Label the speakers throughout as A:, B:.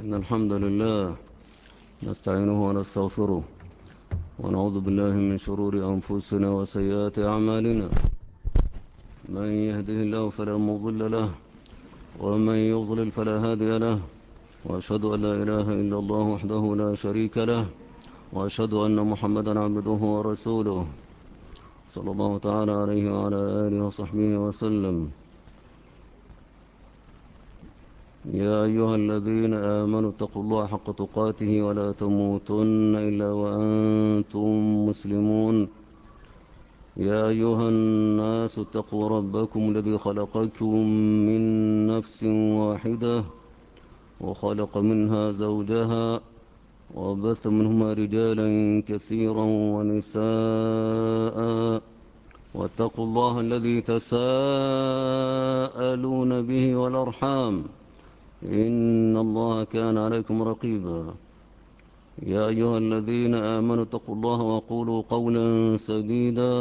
A: إن الحمد لله نستعينه ونستغفره ونعوذ بالله من شرور أنفسنا وسيئات أعمالنا. من يهده الله فلا مضل له ومن يضلل فلا هادي له، وأشهد أن لا إله إلا الله وحده لا شريك له، وأشهد أن محمدا عبده ورسوله صلى الله تعالى عليه وعلى آله وصحبه وسلم. يا أيها الذين آمنوا اتقوا الله حق تقاته ولا تموتن إلا وأنتم مسلمون. يا أيها الناس اتقوا ربكم الذي خلقكم من نفس واحدة وخلق منها زوجها وبث منهما رجالا كثيرا ونساء، واتقوا الله الذي تساءلون به والأرحام إن الله كان عليكم رقيبا. يا أيها الذين آمنوا اتقوا الله وقولوا قولا سديدا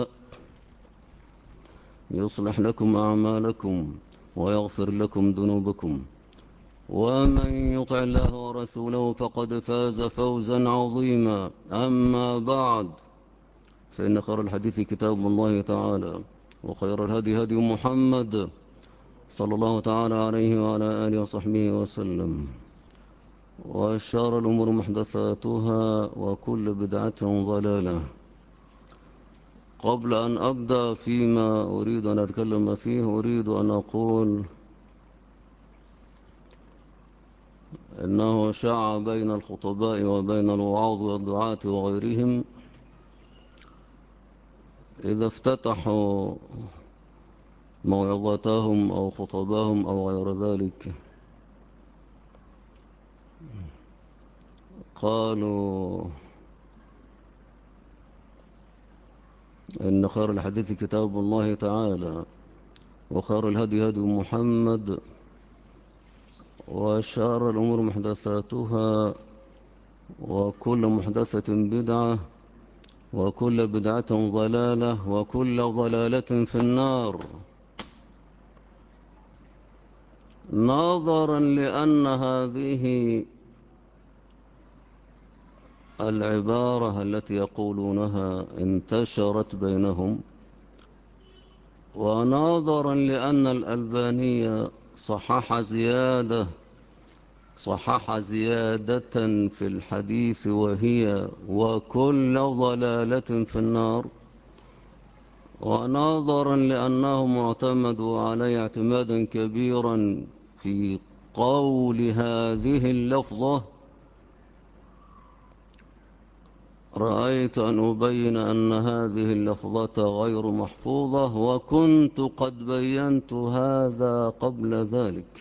A: يصلح لكم أعمالكم ويغفر لكم ذنوبكم، ومن يطع الله ورسوله فقد فاز فوزا عظيما. أما بعد، فإن خير الحديث كتاب الله تعالى، وخير الهدي هدي محمد صلى الله تعالى عليه وعلى آله وصحبه وسلم، وشر الأمور محدثاتها وكل بدعة ضلالة. قبل أن أبدأ فيما أريد أن أتكلم فيه، أريد أن أقول إنه شاع بين الخطباء وبين الوعاظ والدعاة وغيرهم إذا افتتحوا موعظتهم أو خطبهم أو غير ذلك قالوا إن خير الحديث كتاب الله تعالى، وخير الهدي هدي محمد، وشر الأمور محدثاتها، وكل محدثة بدعة، وكل بدعة ضلالة، وكل ضلالة في النار. نظرا لأن هذه العبارة التي يقولونها انتشرت بينهم، ونظرا لأن الألبانية صحح زيادة في الحديث وهي وكل ضلالة في النار، ونظرا لأنهم اعتمدوا عليه اعتمادا كبيرا في قول هذه اللفظة، رأيت أن أبين أن هذه اللفظة غير محفوظة، وكنت قد بينت هذا قبل ذلك.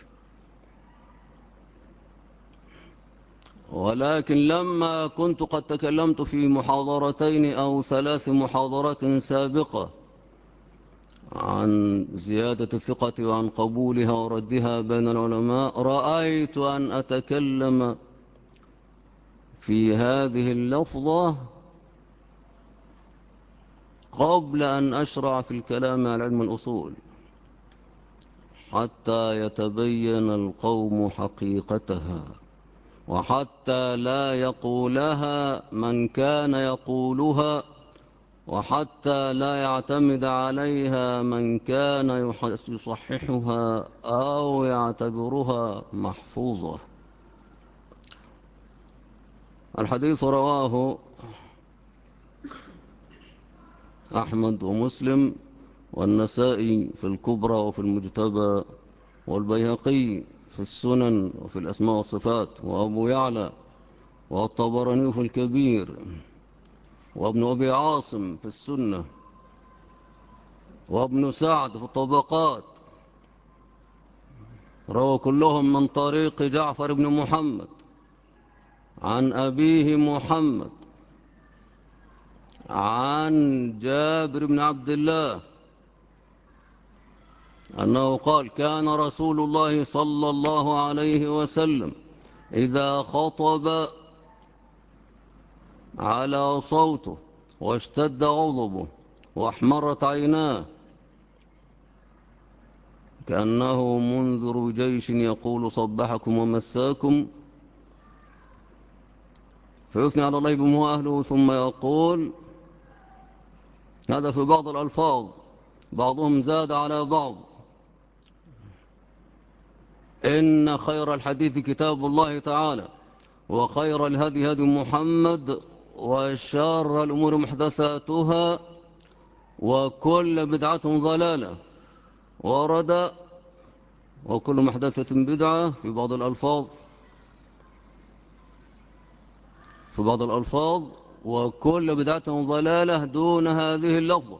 A: ولكن لما كنت قد تكلمت في محاضرتين أو 3 محاضرات سابقة عن زيادة الثقة وعن قبولها وردها بين العلماء، رأيت أن أتكلم في هذه اللفظة قبل أن أشرع في الكلام على علم الأصول، حتى يتبين القوم حقيقتها، وحتى لا يقولها من كان يقولها، وحتى لا يعتمد عليها من كان يصححها أو يعتبرها محفوظة. الحديث رواه أحمد ومسلم والنسائي في الكبرى وفي المجتبى، والبيهقي في السنن وفي الأسماء والصفات، وأبو يعلى والطبراني في الكبير، وابن أبي عاصم في السنة، وابن سعد في الطبقات، روى كلهم من طريق جعفر بن محمد عن أبيه محمد عن جابر بن عبد الله أنه قال: كان رسول الله صلى الله عليه وسلم إذا خطب على صوته واشتد غضبه واحمرت عيناه كأنه منذر جيش يقول: صبحكم ومساكم، فيثني على الله بما هو أهله ثم يقول. هذا في بعض الألفاظ، بعضهم زاد على بعض. إن خير الحديث كتاب الله تعالى، وخير الهدي هدي محمد، وشر الأمور محدثاتها، وكل بدعة ضلالة. ورد وكل محدثة بدعة في بعض الألفاظ، وكل بدعة ضلالة دون هذه اللفظة.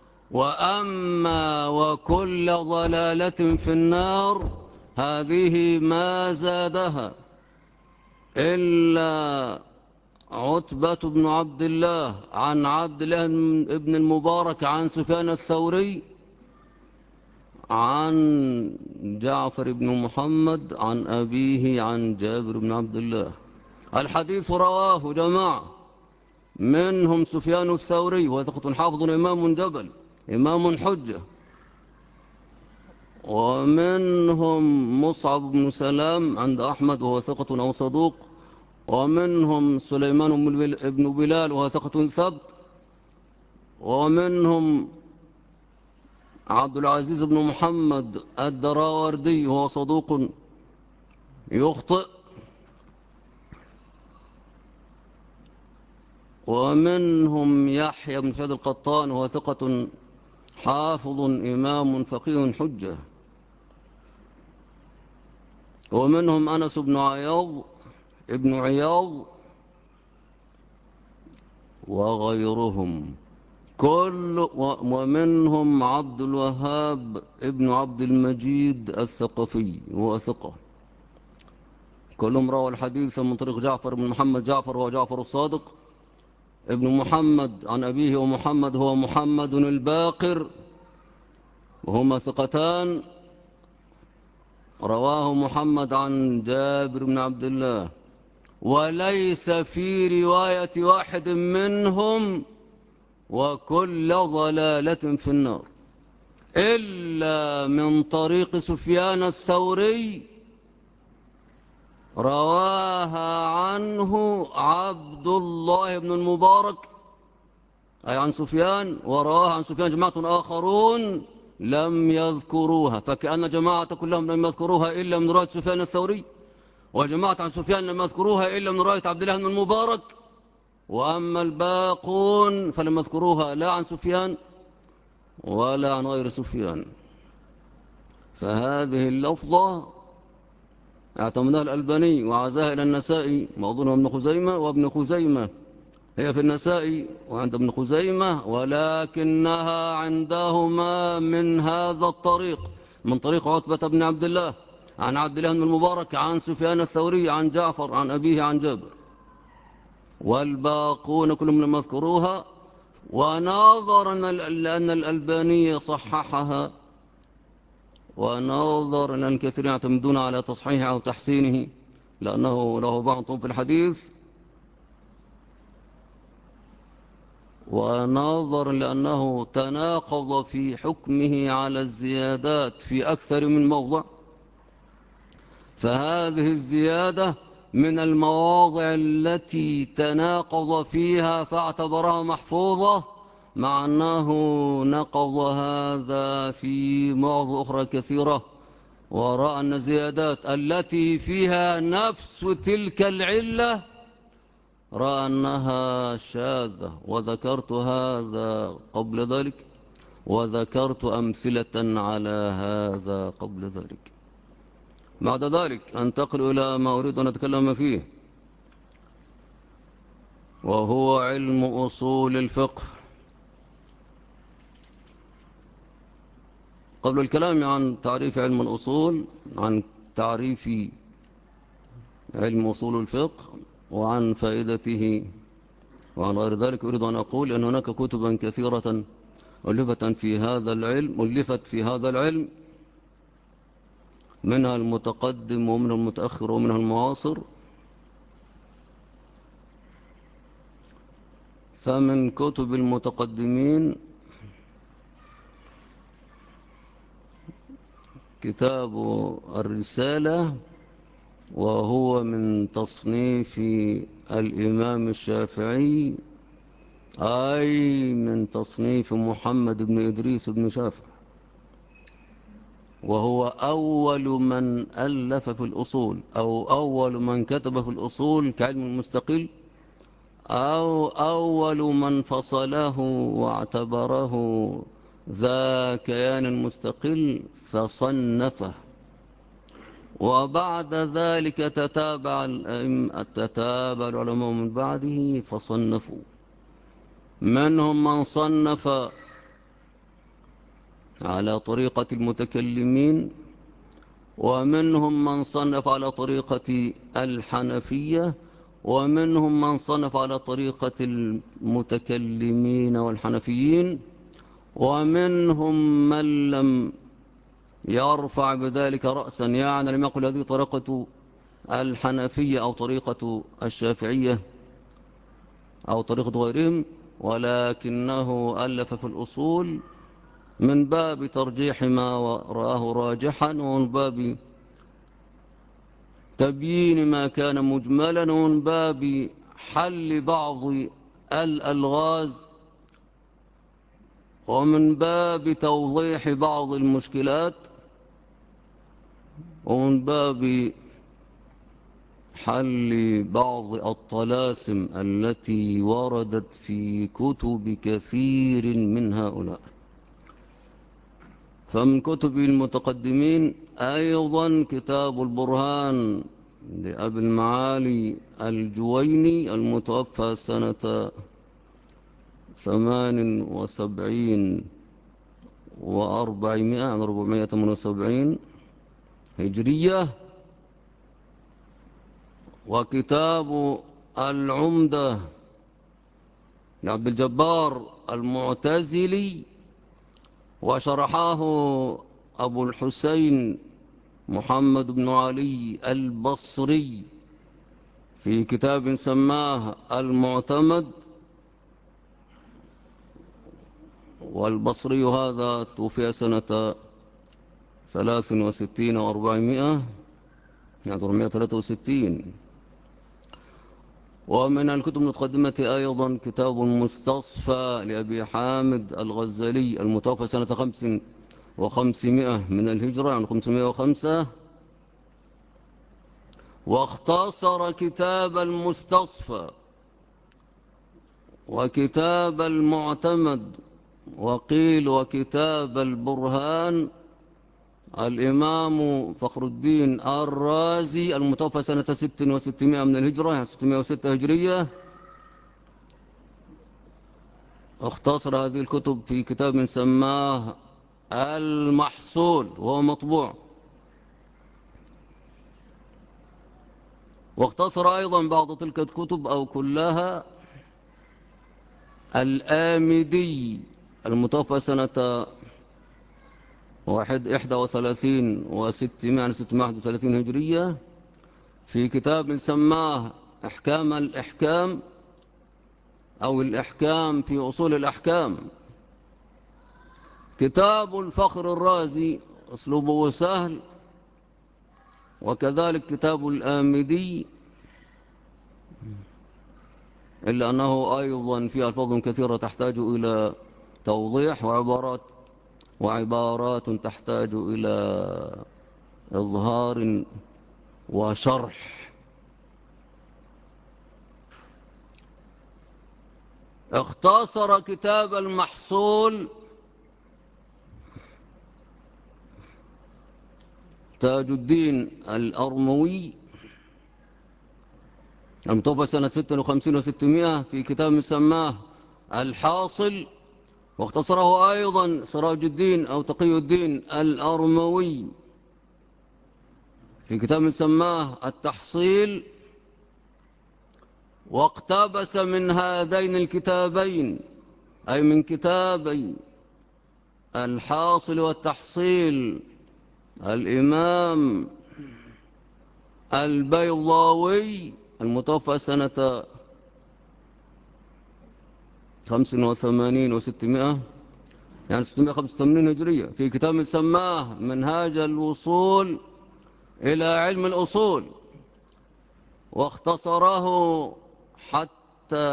A: وأما وكل ضلالة في النار، هذه ما زادها إلا عتبة بن عبد الله عن عبد الله بن المبارك عن سفيان الثوري عن جعفر بن محمد عن أبيه عن جابر بن عبد الله. الحديث رواه جماعة، منهم سفيان الثوري وهو ثقة حافظ إمام جبل إمام حجة، ومنهم مصعب بن سلام عند أحمد وهو ثقة أو صدوق، ومنهم سليمان بن بلال وهو ثقة ثبت، ومنهم عبد العزيز بن محمد الدراوردي وهو صدوق يخطئ، ومنهم يحيى بن سعيد القطان وهو ثقة حافظ إمام فقيه حجة، ومنهم أنس بن عياض وغيرهم ومنهم عبد الوهاب ابن عبد المجيد الثقفي وهو ثقة. كلهم رووا الحديث من طريق جعفر بن محمد، جعفر هو جعفر الصادق ابن محمد عن أبيه، ومحمد هو محمد الباقر، وهما ثقتان. رواه محمد عن جابر بن عبد الله، وليس في رواية واحد منهم وكل ضلالة في النار، إلا من طريق سفيان الثوري رواها عنه عبد الله بن المبارك أي عن سفيان، ورواها عن سفيان جماعة آخرون لم يذكروها، فكأن جماعة كلهم لم يذكروها إلا من رواية سفيان الثوري، وجماعة عن سفيان لم يذكروها إلا من رواية عبد الله بن المبارك، وأما الباقون فلم يذكروها لا عن سفيان ولا عن غير سفيان. فهذه اللفظة اعتمدها الألباني وعزاها إلى النسائي وأظنها ابن خزيمة، وابن خزيمة هي في النسائي وعند ابن خزيمة، ولكنها عندهما من هذا الطريق، من طريق عتبة بن عبد الله عن عبد الله بن المبارك عن سفيان الثوري عن جعفر عن أبيه عن جابر، والباقون كلهم لم يذكروها. ونظرا لأن الألباني صححها، ونظرا لأن الكثيرين يعتمدون على تصحيحه أو تحسينه لأنه له بعض في الحديث، ونظرا لأنه تناقض في حكمه على الزيادات في أكثر من موضع، فهذه الزيادة من المواضع التي تناقض فيها فاعتبرها محفوظة، مع أنه نقض هذا في مواضع أخرى كثيرة، ورأى أن الزيادات التي فيها نفس تلك العلة رأى أنها شاذة، وذكرت هذا قبل ذلك، وذكرت أمثلة على هذا قبل ذلك. بعد ذلك أنتقل إلى ما أريد أن أتكلم فيه، وهو علم أصول الفقه. قبل الكلام عن تعريف علم الأصول، عن تعريف علم أصول الفقه وعن فائدته وعن غير ذلك، أريد أن أقول أن هناك كتبا كثيرة ألفت في هذا العلم، منها المتقدم ومنها المتأخر ومنها المعاصر. فمن كتب المتقدمين كتاب الرسالة وهو من تصنيف الإمام الشافعي، أي من تصنيف محمد بن إدريس بن شافع، وهو أول من ألف في الأصول أو أول من كتب في الأصول كعلم مستقل، أو أول من فصله واعتبره ذا كيان مستقل فصنفه. وبعد ذلك تتابع العلماء من بعده فصنفوا، منهم من صنف على طريقة المتكلمين، ومنهم من صنف على طريقة الحنفية، ومنهم من صنف على طريقة المتكلمين والحنفيين، ومنهم من لم يرفع بذلك رأسا، يعني لم يقل هذه طريقة الحنفية أو طريقة الشافعية أو طريقة غيرهم، ولكنه ألف في الأصول من باب ترجيح ما رآه راجحا، ومن باب تبيين ما كان مجملا، ومن باب حل بعض الألغاز، ومن باب توضيح بعض المشكلات، ومن باب حل بعض الطلاسم التي وردت في كتب كثير من هؤلاء. فمن كتب المتقدمين أيضا كتاب البرهان لأبي المعالي الجويني المتوفى سنة 78 و400 عن 478 هجرية. وكتاب العمدة لعبد الجبار المعتزلي، وشرحاه أبو الحسين محمد بن علي البصري في كتاب سماه المعتمد. والبصري هذا توفي سنة 63 و400 يعني 463. ومن الكتب المتقدمة أيضا كتاب مستصفى لأبي حامد الغزالي المتوفى سنة 500 من الهجرة يعني 505. واختصر كتاب المستصفى وكتاب المعتمد وقيل وكتاب البرهان الإمام فخر الدين الرازي المتوفى سنة 600 من الهجرة يعني 606 هجرية. اختصر هذه الكتب في كتاب سماه المحصول وهو مطبوع. واختصر أيضا بعض تلك الكتب أو كلها الآمدي المتوفى سنة 31 و600 يعني 631 هجرية في كتاب سماه إحكام الإحكام أو الإحكام في أصول الأحكام. كتاب الفخر الرازي أسلوبه سهل، وكذلك كتاب الآمدي، إلا أنه أيضا فيه ألفاظ كثيرة تحتاج إلى توضيح، وعبارات تحتاج إلى إظهار وشرح. اختصر كتاب المحصول تاج الدين الأرموي المتوفى سنة 56 و600 في كتاب سماه الحاصل. واختصره أيضا سراج الدين أو تقي الدين الأرموي في كتاب سماه التحصيل. واقتبس من هذين الكتابين أي من كتابي الحاصل والتحصيل الإمام البيضاوي المتوفى سنة 85 و600 يعني 685 هجرية في كتاب سماه منهاج الوصول إلى علم الأصول. واختصره حتى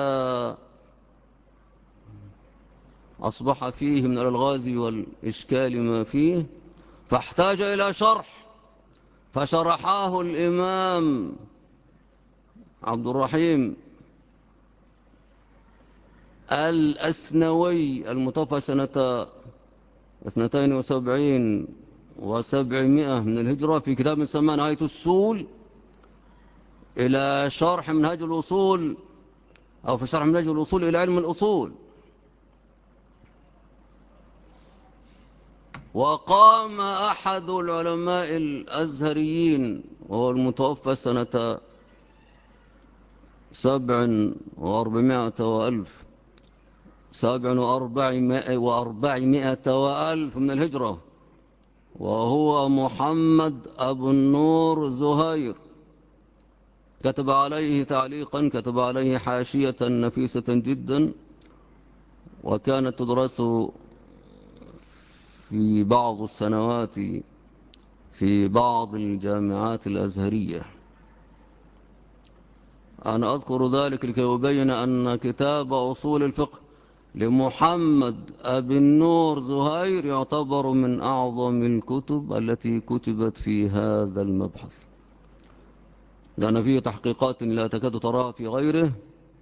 A: أصبح فيه من الألغاز والإشكال ما فيه، فاحتاج إلى شرح، فشرحاه الإمام عبد الرحيم الأسنوي المتوفى سنة 72 و700 من الهجرة، في كتاب سماه نهاية السول إلى شرح منهاج الوصول، أو في شرح منهاج الوصول إلى علم الأصول. وقام أحد العلماء الأزهريين وهو المتوفى سنة 7 و400 من الهجرة، وهو محمد أبو النور زهير. كتب عليه تعليقا، كتب عليه حاشية نفيسة جدا، وكانت تدرس في بعض السنوات في بعض الجامعات الأزهرية. أنا أذكر ذلك لكي أبين أن كتاب أصول الفقه لمحمد أبي النور زهير يعتبر من أعظم الكتب التي كتبت في هذا المبحث، لأن فيه تحقيقات لا تكاد تراها في غيره،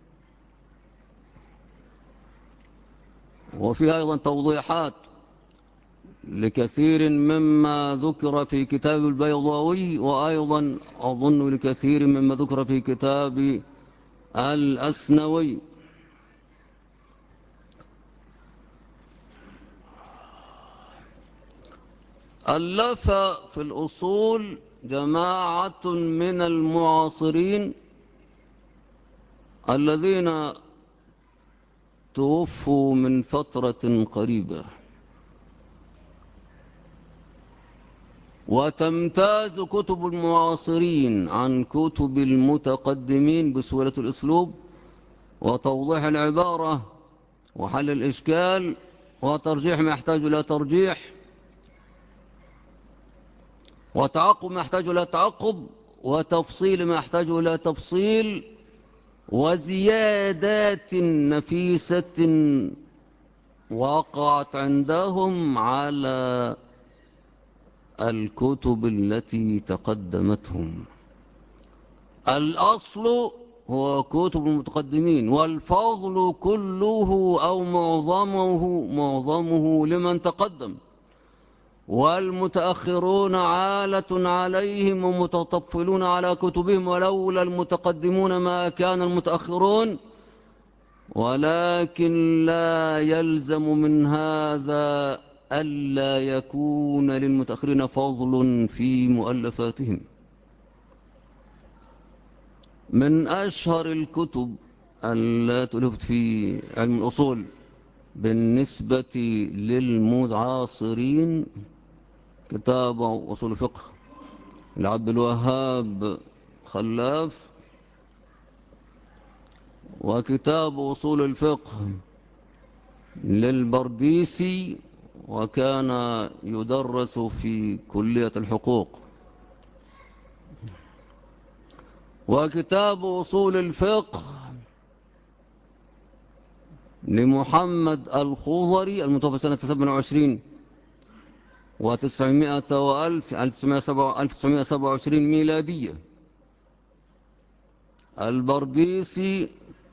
A: وفيها أيضا توضيحات لكثير مما ذكر في كتاب البيضاوي، وأيضا أظن لكثير مما ذكر في كتاب الأسنوي. ألف في الأصول جماعة من المعاصرين الذين توفوا من فترة قريبة، وتمتاز كتب المعاصرين عن كتب المتقدمين بسهولة الأسلوب وتوضيح العبارة وحل الإشكال وترجيح ما يحتاج إلى ترجيح وتعقب ما يحتاج إلى تعقب وتفصيل ما يحتاج إلى تفصيل وزيادات نفيسة وقعت عندهم على الكتب التي تقدمتهم. الأصل هو كتب المتقدمين، والفضل كله أو معظمه لمن تقدم، والمتأخرون عالة عليهم ومتطفلون على كتبهم، ولولا المتقدمون ما كان المتأخرون. ولكن لا يلزم من هذا ألا يكون للمتأخرين فضل في مؤلفاتهم. من أشهر الكتب التي ألفت في علم الأصول بالنسبة للمعاصرين كتاب أصول الفقه لعبد الوهاب خلاف، وكتاب أصول الفقه للبرديسي، وكان يدرس في كلية الحقوق، وكتاب أصول الفقه لمحمد الخضري المتوفى سنة 27 و900 وألف 1927 ميلادية. البرديسي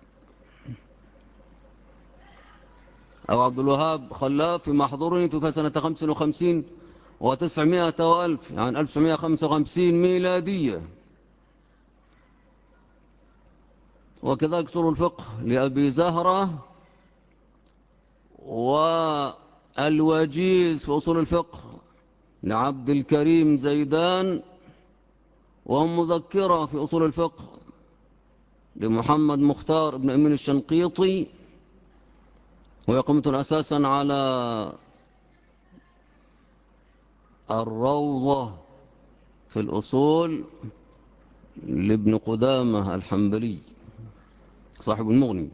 A: أو عبد الوهاب خلاف في محضورني توفى سنة 55 و900 وألف يعني 1955 ميلادية. وكذلك أصول الفقه لأبي زهرة، والوجيز في أصول الفقه لعبد الكريم زيدان، ومذكرة في أصول الفقه لمحمد مختار بن أمين الشنقيطي، ويقومة أساسا على الروضة في الأصول لابن قدامة الحنبلي صاحب المغني.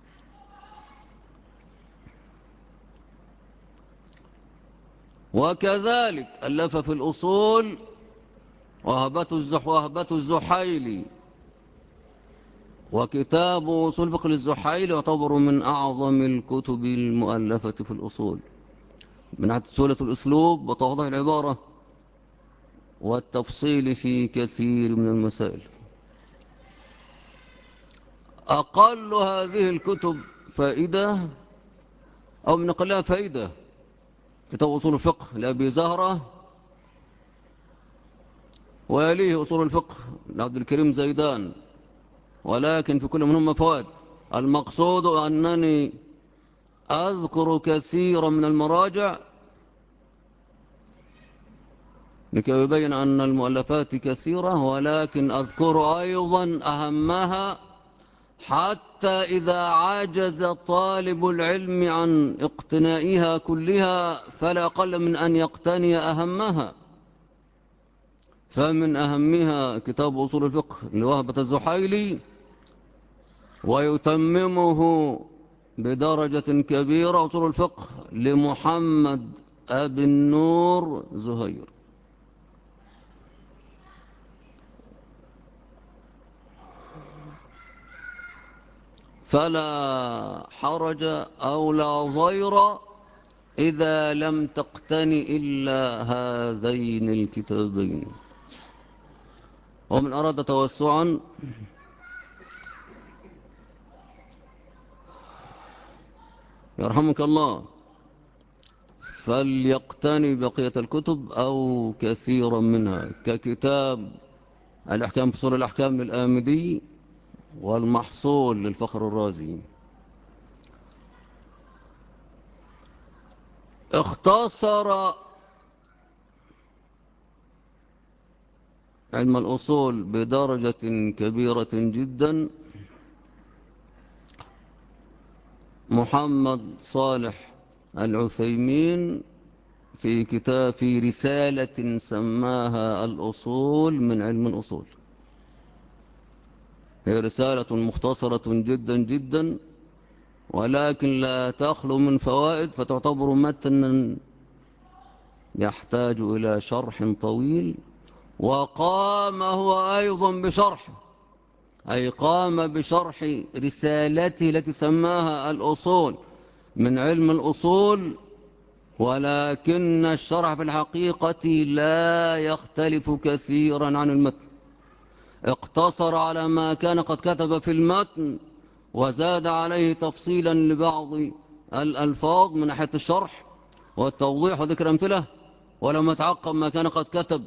A: وكذلك ألف في الأصول وهبة الزحيلي وكتاب أصول فقه للزحيلي يعتبر من أعظم الكتب المؤلفة في الأصول من ناحية سهولة الأسلوب وتوضيح العبارة والتفصيل في كثير من المسائل. أقل هذه الكتب فائدة أو من أقلها فائدة كتاب أصول الفقه لأبي زهرة، ويليه أصول الفقه لعبد الكريم زيدان، ولكن في كل منهم فوائد. المقصود أنني أذكر كثيرا من المراجع لكي يبين أن المؤلفات كثيرة، ولكن أذكر أيضا أهمها حتى إذا عجز طالب العلم عن اقتنائها كلها فلا أقل من أن يقتني أهمها. فمن أهمها كتاب أصول الفقه لوهبة الزحيلي، ويتممه بدرجة كبيرة أصول الفقه لمحمد أبي النور زهير. فلا حرج أو لا ضير إذا لم تقتن إلا هذين الكتابين. ومن أراد توسعا يرحمك الله فليقتني بقية الكتب أو كثيرا منها، ككتاب الأحكام في صور الأحكام للآمدي والمحصول للفخر الرازي. اختصر علم الأصول بدرجة كبيرة جدا محمد صالح العثيمين في رسالة سماها الأصول من علم الأصول. هي رسالة مختصرة جدا جدا، ولكن لا تخلو من فوائد، فتعتبر متنا يحتاج إلى شرح طويل. وقام هو أيضا بشرح، أي قام بشرح رسالته التي سماها الأصول من علم الأصول، ولكن الشرح في الحقيقة لا يختلف كثيرا عن المتن. اقتصر على ما كان قد كتب في المتن وزاد عليه تفصيلا لبعض الألفاظ من ناحية الشرح والتوضيح وذكر أمثلة، ولم يتعقب ما كان قد كتب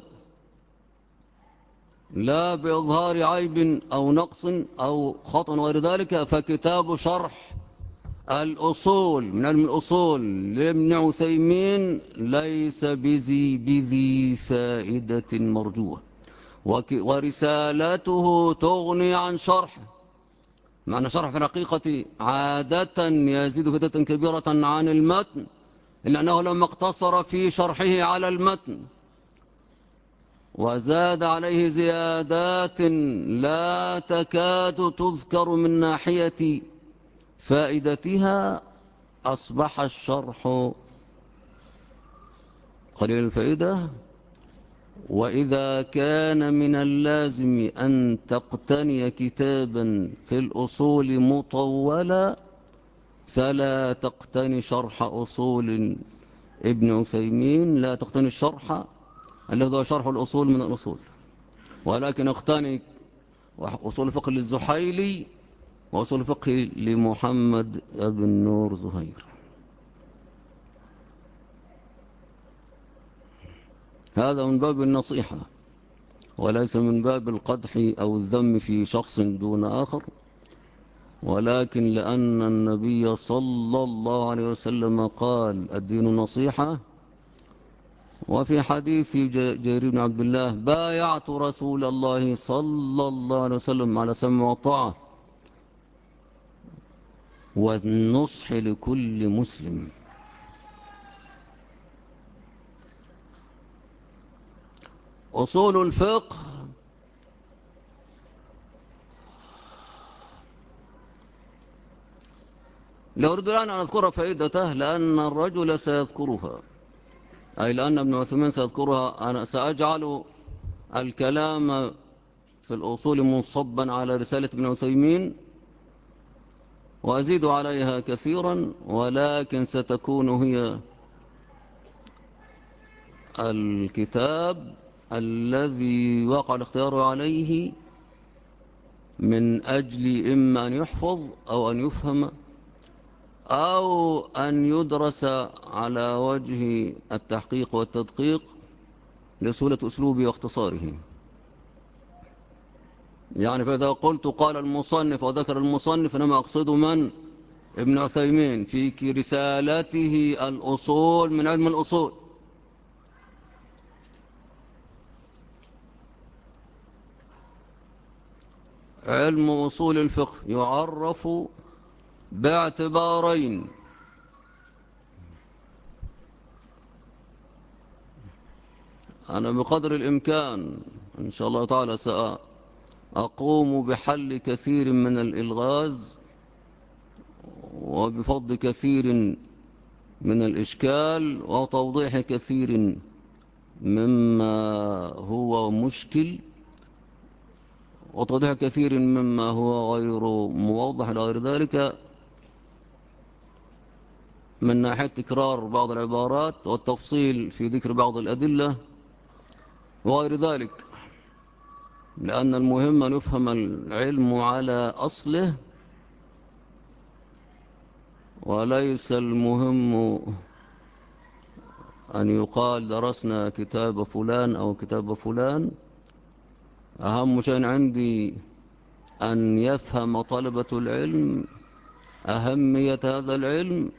A: لا بإظهار عيب أو نقص أو خطأ غير ذلك. فكتاب شرح الأصول من علم الأصول لابن عثيمين ليس بذي فائدة مرجوة، ورسالته تغني عن شرحه. معنى شرح في الحقيقة عادة يزيد فائدة كبيرة عن المتن، إلا أنه لما اقتصر في شرحه على المتن وزاد عليه زيادات لا تكاد تذكر من ناحية فائدتها، أصبح الشرح قليل الفائدة. وإذا كان من اللازم أن تقتني كتابا في الأصول مطولا فلا تقتني شرح أصول ابن عثيمين، لا تقتني الشرح الذي هو شرح الأصول من الأصول، ولكن اقتني أصول الفقه للزحيلي وأصول الفقه لمحمد بن نور زهير. هذا من باب النصيحة وليس من باب القدح أو الذم في شخص دون آخر، ولكن لأن النبي صلى الله عليه وسلم قال الدين نصيحة. وفي حديث جرير بن عبد الله بايعت رسول الله صلى الله عليه وسلم على سمع والطاعة والنصح لكل مسلم. أصول الفقه لا أريد الآن أن أذكر فائدته لأن الرجل سيذكرها، أي لأن ابن عثيمين سيذكرها. أنا سأجعل الكلام في الأصول منصبا على رسالة ابن عثيمين، وأزيد عليها كثيرا، ولكن ستكون هي الكتاب الذي وقع الاختيار عليه من أجل إما أن يحفظ أو أن يفهم أو أن يدرس على وجه التحقيق والتدقيق لسهولة أسلوبه واختصاره. يعني فإذا قلت قال المصنف وذكر المصنف إنما أقصد من؟ ابن عثيمين في رسالته الأصول من علم الأصول. علم أصول الفقه يعرف باعتبارين: أنا بقدر الإمكان إن شاء الله تعالى سأقوم بحل كثير من الإلغاز وبفض كثير من الإشكال وتوضيح كثير مما هو مشكل وتوضيح كثير مما هو غير موضح إلى غير ذلك، من ناحية تكرار بعض العبارات والتفصيل في ذكر بعض الأدلة وغير ذلك، لأن المهم أن يفهم العلم على أصله، وليس المهم أن يقال درسنا كتاب فلان أو كتاب فلان. أهم شيء عندي أن يفهم طلبة العلم أهمية هذا العلم،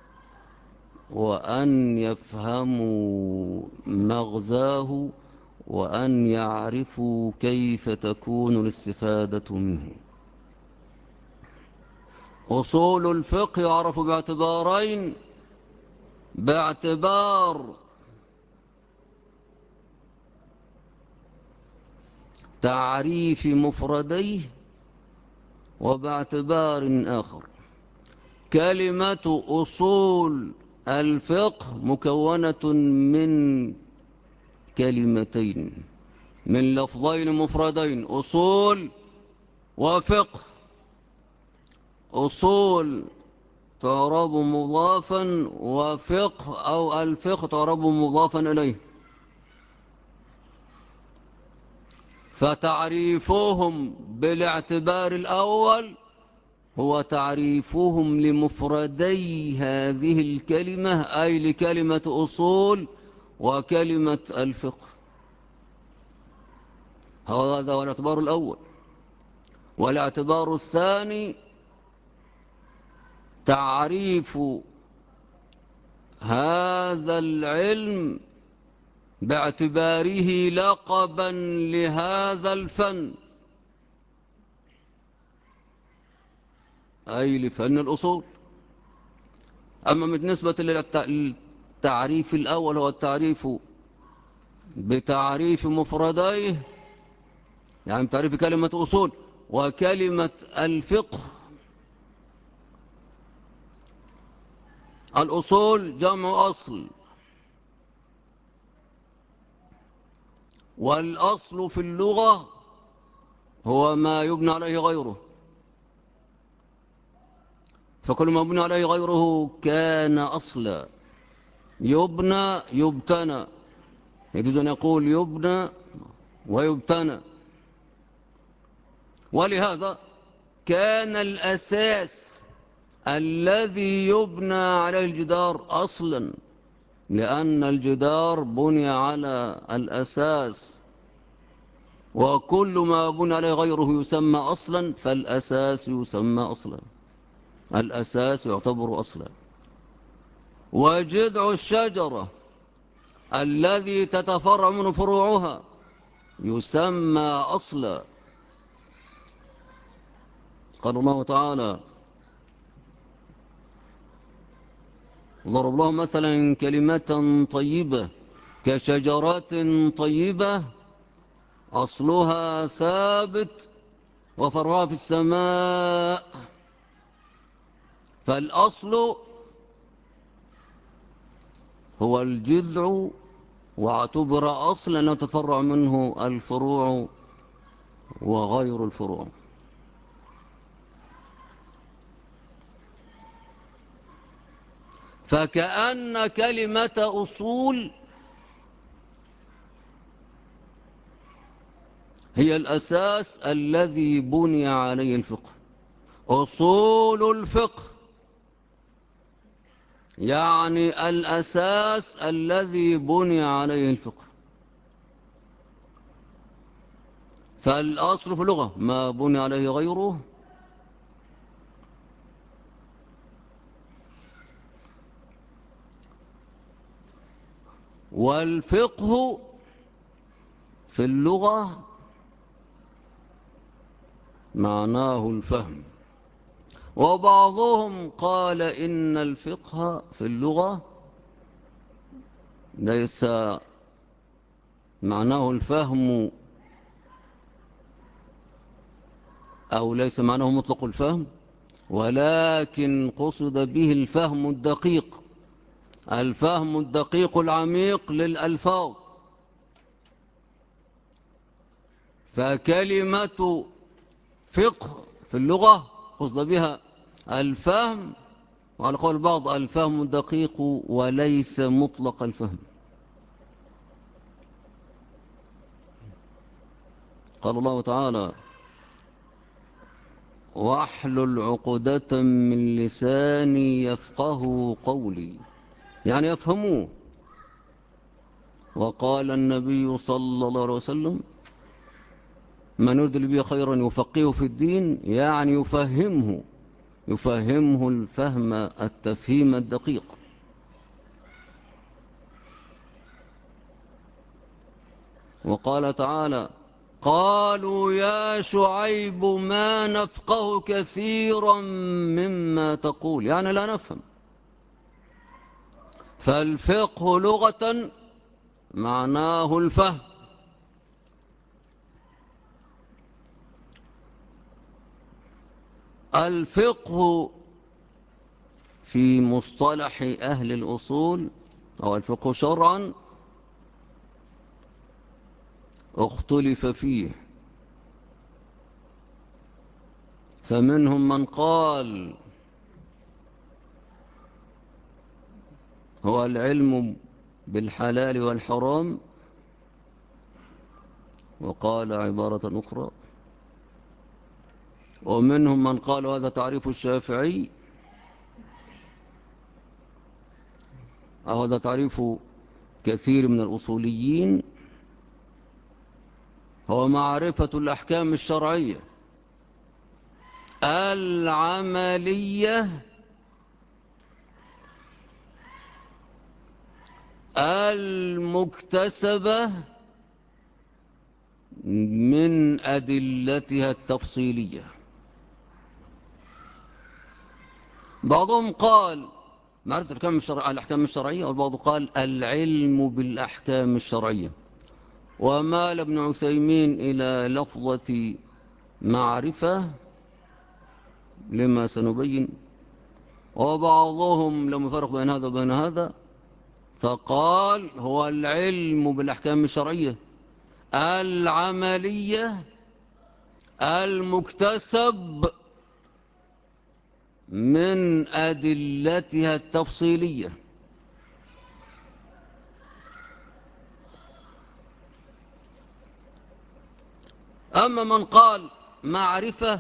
A: وأن يفهموا مغزاه، وأن يعرفوا كيف تكون الاستفادة منه. أصول الفقه يعرف باعتبارين: باعتبار تعريف مفرديه، وباعتبار آخر. كلمة أصول الفقه مكونة من كلمتين، من لفظين مفردين: أصول وفقه. أصول تعرب مضافا، وفقه أو الفقه تعرب مضافا إليه. فتعريفهم بالاعتبار الأول هو تعريفهم لمفردي هذه الكلمة، أي لكلمة أصول وكلمة الفقه. هذا هو الاعتبار الأول. والاعتبار الثاني تعريف هذا العلم باعتباره لقبا لهذا الفن، أي لفن الأصول. أما بالنسبة للتعريف الأول هو التعريف بتعريف مفرديه، يعني تعريف كلمة أصول وكلمة الفقه. الأصول جمع أصل، والأصل في اللغة هو ما يبنى عليه غيره، فكل ما يبنى عليه غيره كان أصلا. يبنى يبتنى، يجوز أن يقول يبنى ويبتنى. ولهذا كان الأساس الذي يبنى عليه الجدار أصلا، لأن الجدار بني على الأساس، وكل ما بني عليه غيره يسمى أصلا، فالأساس يسمى أصلا، الأساس يعتبر أصلا. وجذع الشجرة الذي تتفرع منه فروعها يسمى أصلا. قال الله تعالى: ضرب الله مثلا كلمة طيبة كشجرات طيبة أصلها ثابت وفرعها في السماء. فالأصل هو الجذع، واعتبر أصلا أنه تفرع منه الفروع وغير الفروع. فكأن كلمة أصول هي الأساس الذي بني عليه الفقه. أصول الفقه يعني الأساس الذي بني عليه الفقه. فالأصل في اللغة ما بني عليه غيره، والفقه في اللغة معناه الفهم. وبعضهم قال إن الفقه في اللغة ليس معناه الفهم، أو ليس معناه مطلق الفهم، ولكن قصد به الفهم الدقيق، الفهم الدقيق العميق للألفاظ. فكلمة فقه في اللغة قصد بها الفهم، وعلى قول البعض الفهم الدقيق وليس مطلق الفهم. قال الله تعالى: واحلل عقدة من لساني يفقه قولي، يعني يفهموه. وقال النبي صلى الله عليه وسلم: من يرد به خيرا يفقهه في الدين، يعني يفهمه الفهم التفهيم الدقيق. وقال تعالى: قالوا يا شعيب ما نفقه كثيرا مما تقول، يعني لا نفهم. فالفقه لغة معناه الفهم. الفقه في مصطلح أهل الأصول أو الفقه شرعا اختلف فيه، فمنهم من قال هو العلم بالحلال والحرام، وقال عبارة أخرى. ومنهم من قال هذا تعريف الشافعي، أو هذا تعريف كثير من الأصوليين، هو معرفة الأحكام الشرعية العملية المكتسبة من أدلتها التفصيلية. بعضهم قال معرفة الأحكام الشرعية، والبعض قال العلم بالأحكام الشرعية. ومال ابن عثيمين إلى لفظة معرفة لما سنبين. وبعضهم لم يفرق بين هذا وبين هذا، فقال هو العلم بالأحكام الشرعية العملية المكتسب من أدلتها التفصيلية. أما من قال معرفة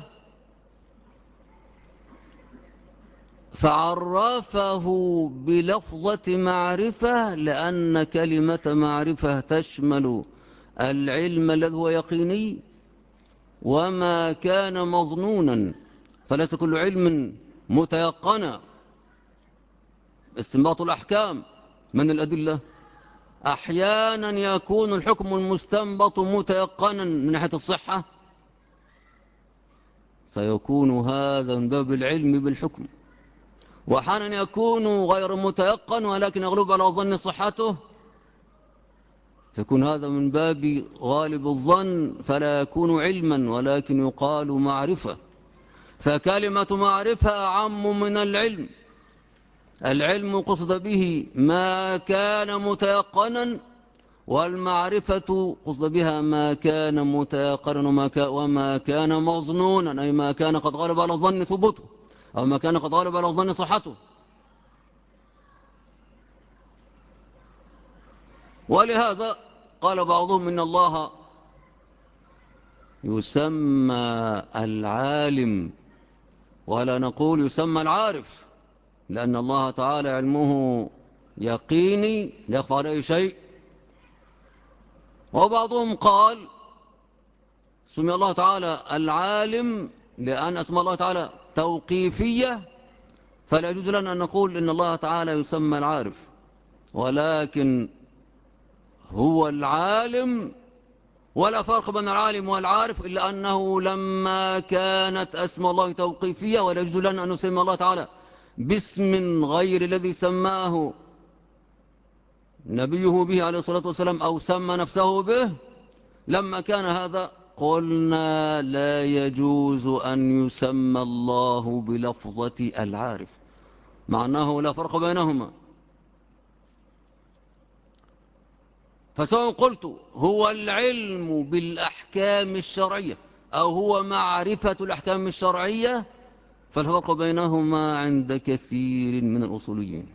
A: فعرفه بلفظة معرفة، لأن كلمة معرفة تشمل العلم الذي هو يقيني وما كان مظنونا، فليس كل علم متيقنا. استنباط الأحكام من الأدلة، أحيانا يكون الحكم المستنبط متيقنا من ناحية الصحة، فيكون هذا من باب العلم بالحكم. وأحيانا يكون غير متيقن ولكن يغلب على ظن صحته، فيكون هذا من باب غالب الظن فلا يكون علما ولكن يقال معرفة. فكلمة معرفة أعم من العلم. العلم قصد به ما كان متيقنا والمعرفة قصد بها ما كان متيقنا وما كان مظنونا، أي ما كان قد غلب على الظن ثبوته أو ما كان قد غلب على الظن صحته. ولهذا قال بعضهم إن الله يسمى العالم ولا نقول يسمى العارف، لأن الله تعالى علمه يقيني لا يخفى عليه شيء. وبعضهم قال سمي الله تعالى العالم لأن أسماء الله تعالى توقيفية، فلا يجوز لنا أن نقول إن الله تعالى يسمى العارف، ولكن هو العالم، ولا فرق بين العالم والعارف إلا أنه لما كانت أسماء الله توقيفية ولا يجوز لنا أن نسمي الله تعالى باسم غير الذي سماه نبيه به عليه الصلاة والسلام أو سمى نفسه به. لما كان هذا قلنا لا يجوز أن يسمى الله بلفظة العارف، مع أنه لا فرق بينهما. فسواء قلت هو العلم بالأحكام الشرعية أو هو معرفة الأحكام الشرعية، فالفرق بينهما عند كثير من الأصوليين.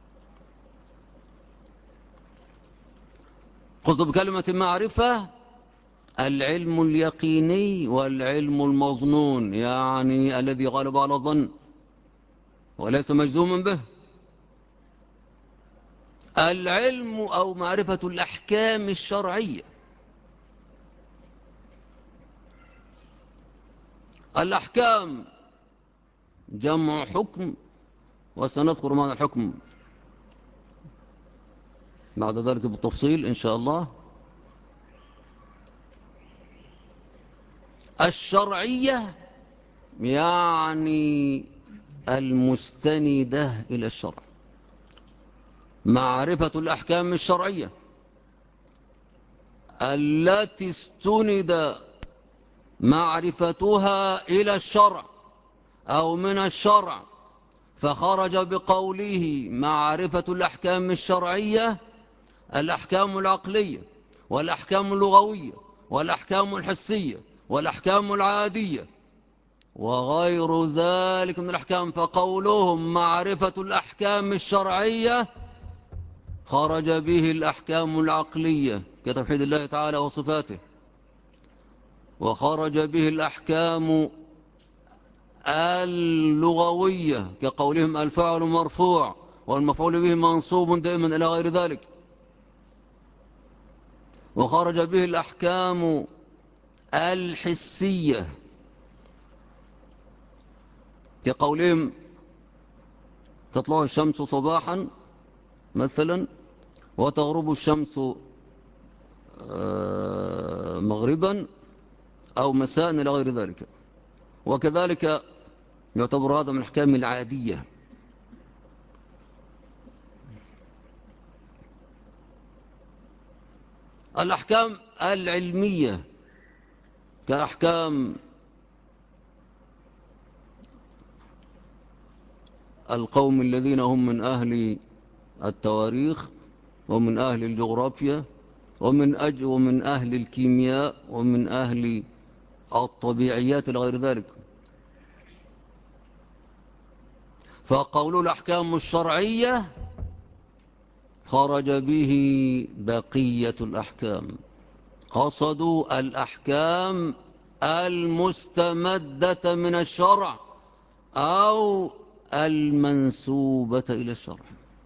A: قلت بكلمة معرفة العلم اليقيني والعلم المظنون، يعني الذي غلب على الظن وليس مجزوما به. العلم أو معرفة الأحكام الشرعية، الأحكام جمع حكم، وسنذكر معنى الحكم بعد ذلك بالتفصيل إن شاء الله. الشرعية يعني المستندة إلى الشرع، معرفة الأحكام الشرعية التي استند معرفتها إلى الشرع أو من الشرع، فخرج بقوله معرفة الأحكام الشرعية الأحكام العقلية والأحكام اللغوية والأحكام الحسية والأحكام العادية وغير ذلك من الأحكام. فقولهم معرفة الأحكام الشرعية خرج به الأحكام العقلية كتوحيد الله تعالى وصفاته، وخرج به الأحكام اللغوية كقولهم الفاعل مرفوع والمفعول به منصوب دائما إلى غير ذلك، وخرج به الأحكام الحسية كقولهم تطلع الشمس صباحا مثلا وتغرب الشمس مغربا أو مساء إلى غير ذلك. وكذلك يعتبر هذا من الأحكام العادية. الأحكام العلمية كأحكام القوم الذين هم من أهل التواريخ ومن أهل الجغرافيا ومن أهل الكيمياء ومن أهل الطبيعيات إلى غير ذلك. فقول الأحكام الشرعية خرج به بقية الأحكام، قصدوا الأحكام المستمدة من الشرع أو المنسوبة إلى الشرع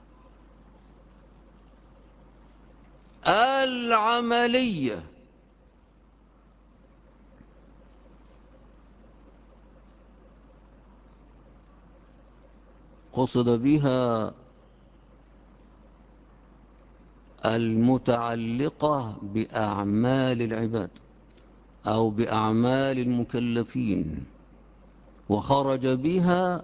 A: العملية. قصد بها المتعلقة بأعمال العباد أو بأعمال المكلفين، وخرج بها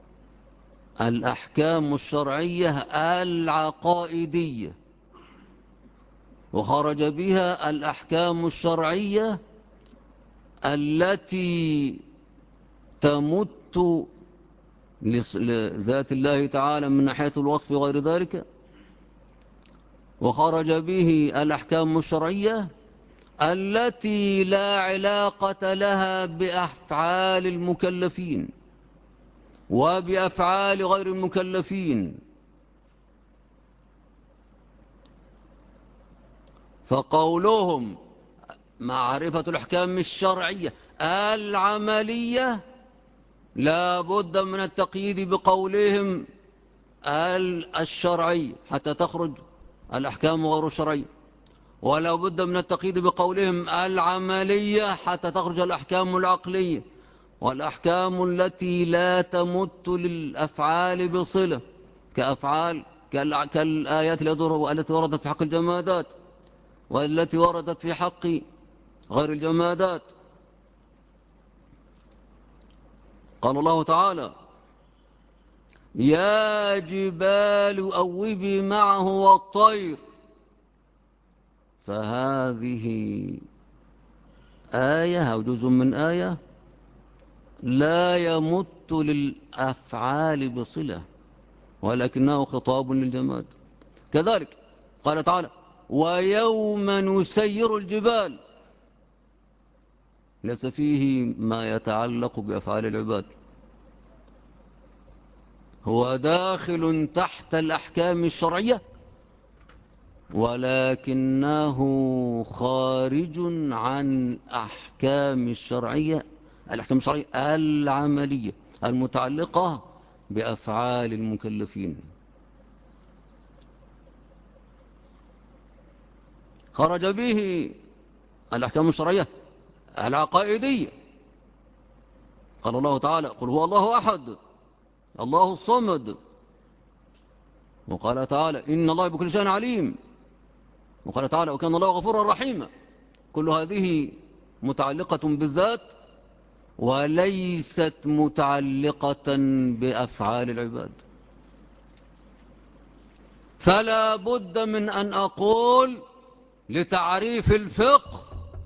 A: الأحكام الشرعية العقائدية، وخرج بها الأحكام الشرعية التي تمت لذات الله تعالى من ناحية الوصف وغير ذلك، وخرج به الأحكام الشرعية التي لا علاقة لها بأفعال المكلفين وبأفعال غير المكلفين. فقولهم معرفة الأحكام الشرعية العملية لا بد من التقييد بقولهم الشرعي حتى تخرج الأحكام غير الشرعية، ولا بد من التقييد بقولهم العملية حتى تخرج الأحكام العقلية، والأحكام التي لا تمت للأفعال بصلة كالآيات التي وردت في حق الجمادات والتي وردت في حق غير الجمادات. قال الله تعالى: يا جبال أوبي معه والطير. فهذه آية أو جزء من آية لا يمت للأفعال بصلة، ولكنه خطاب للجماد. كذلك قال تعالى: ويوم نسير الجبال. ليس فيه ما يتعلق بأفعال العباد، هو داخل تحت الأحكام الشرعية ولكنه خارج عن الأحكام الشرعية العملية المتعلقة بأفعال المكلفين. خرج به الأحكام الشرعية العقائدية. قال الله تعالى: قل هو الله أحد الله الصمد. وقال تعالى: إن الله بكل شيء عليم. وقال تعالى: وكان الله غفورا رحيما. كل هذه متعلقة بالذات وليست متعلقة بأفعال العباد. فلا بد من أن أقول لتعريف الفقه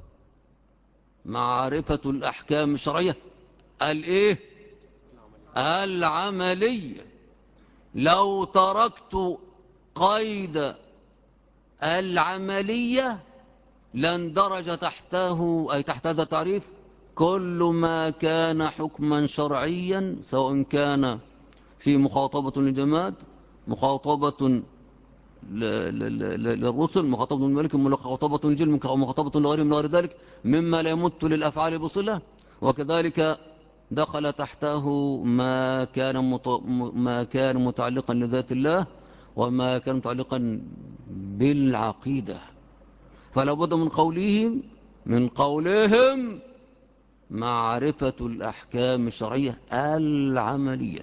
A: معرفة الأحكام الشرعية العملية. لو تركت قيد العملية لاندرج تحته أي تحت هذا التعريف كل ما كان حكما شرعيا، سواء كان في مخاطبة للجماد، مخاطبة للرسل، مخاطبة للملك، مخاطبة للجن، مخاطبة لغيرهم من غير ذلك مما لا يمت للأفعال بصلة. وكذلك دخل تحته ما كان متعلقا لذات الله وما كان متعلقا بالعقيدة. فلا بد من قولهم معرفة الأحكام الشرعية العملية.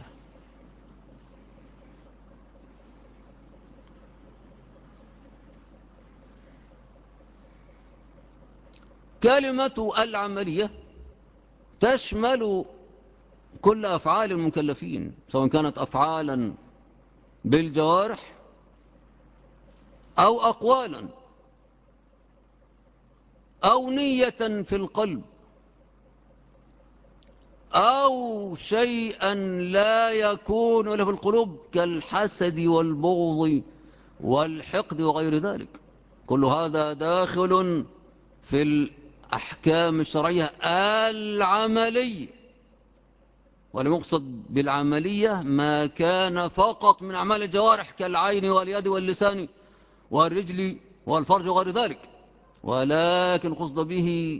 A: كلمة العملية تشمل كل أفعال المكلفين، سواء كانت أفعالا بالجوارح أو أقوالا أو نية في القلب أو شيئا لا يكون إلا في القلوب كالحسد والبغض والحقد وغير ذلك. كل هذا داخل في الأحكام الشرعية العملية. والمقصد بالعملية ما كان فقط من أعمال الجوارح كالعين واليد واللسان والرجل والفرج وغير ذلك، ولكن قصد به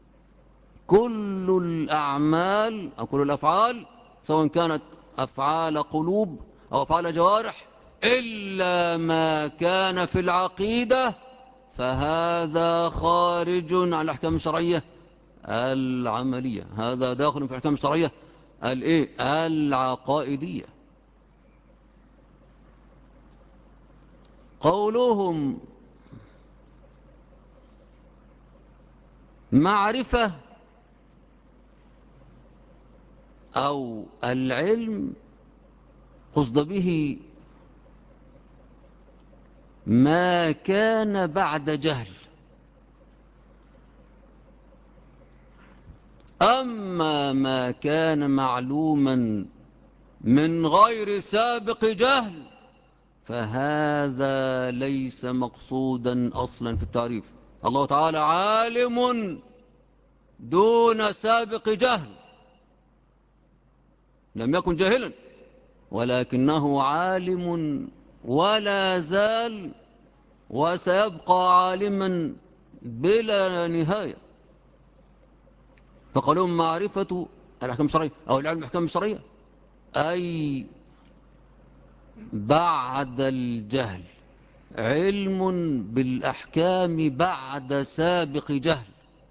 A: كل الأعمال أو كل الأفعال، سواء كانت أفعال قلوب أو أفعال جوارح، إلا ما كان في العقيدة فهذا خارج عن الأحكام الشرعية العملية. هذا داخل في الأحكام الشرعية العقائدية. قولهم معرفة أو العلم قصد به ما كان بعد جهل، أما ما كان معلوما من غير سابق جهل فهذا ليس مقصودا أصلا في التعريف. الله تعالى عالم دون سابق جهل، لم يكن جاهلا، ولكنه عالم ولا زال وسيبقى عالما بلا نهاية. فقالوا معرفة الأحكام الشرعية أو العلم بالأحكام الشرعية أي بعد الجهل، علم بالأحكام بعد سابق جهل.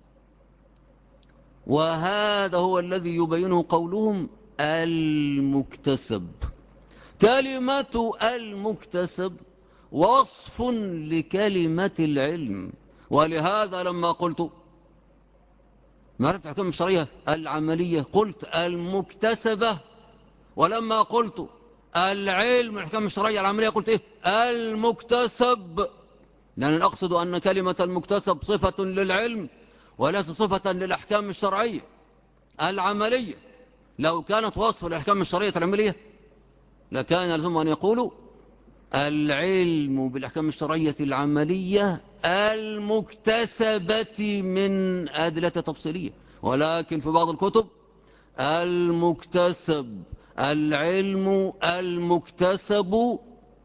A: وهذا هو الذي يبينه قولهم المكتسب. كلمة المكتسب وصف لكلمة العلم، ولهذا لما قلت معرفة الأحكام الشرعية العملية قلت المكتسبة، ولما قلت العلم الأحكام الشرعية العملية قلت إيه؟ المكتسب، لأن أقصد أن كلمة المكتسب صفة للعلم وليس صفة للأحكام الشرعية العملية. لو كانت وصف الأحكام الشرعية العملية لكان يلزم أن يقولوا العلم بالأحكام الشرعية العملية المكتسبة من أدلة تفصيلية، ولكن في بعض الكتب المكتسب، العلم المكتسب،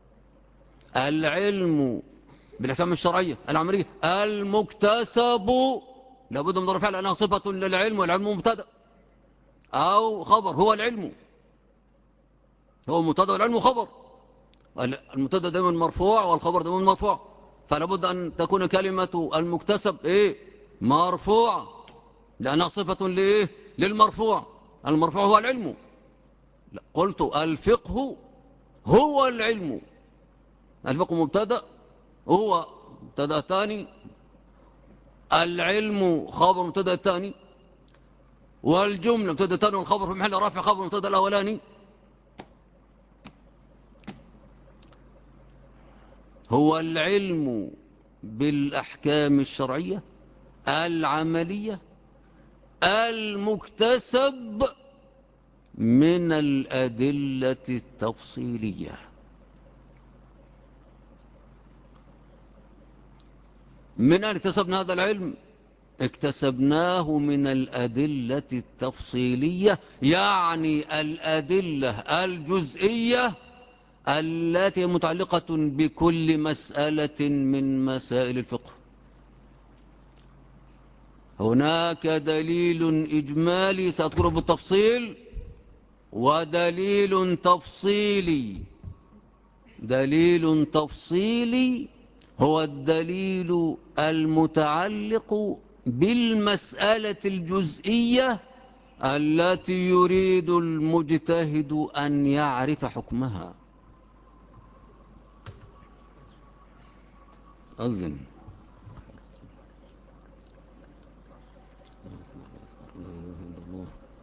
A: العلم بالأحكام الشرعية العملية المكتسب، لابد من ضرب فعل لأنها صفة للعلم، والعلم مبتدأ أو خبر. هو العلم هو مبتدأ والعلم خبر، المبتدأ دائما مرفوع والخبر دائما مرفوع، فلابد أن تكون كلمة المكتسب إيه؟ مرفوعة، لأنها صفة لإيه؟ للمرفوع. المرفوع هو العلم. قلت الفقه هو العلم، الفقه مبتدأ، هو مبتدأ ثاني، العلم خبر مبتدأ الثاني، والجملة مبتدأ ثاني والخبر في محل رفع خبر مبتدأ الأولاني. هو العلم بالأحكام الشرعية العملية المكتسب من الأدلة التفصيلية. من أين اكتسبنا هذا العلم؟ اكتسبناه من الأدلة التفصيلية، يعني الأدلة الجزئية التي متعلقة بكل مسألة من مسائل الفقه. هناك دليل إجمالي سأذكره بالتفصيل، ودليل تفصيلي. دليل تفصيلي هو الدليل المتعلق بالمسألة الجزئية التي يريد المجتهد أن يعرف حكمها. أذن لا إله إلا الله.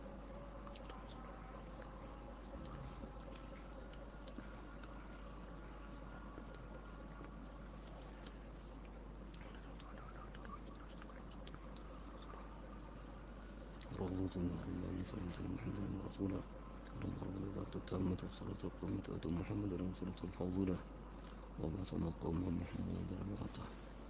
A: رضيت الله الله سلمت محمدا رسولا اللهم رب العبادة التامة والصلاة والقيامة آت محمدا رسولة الفاضلة وبعث مقام محمد بعده.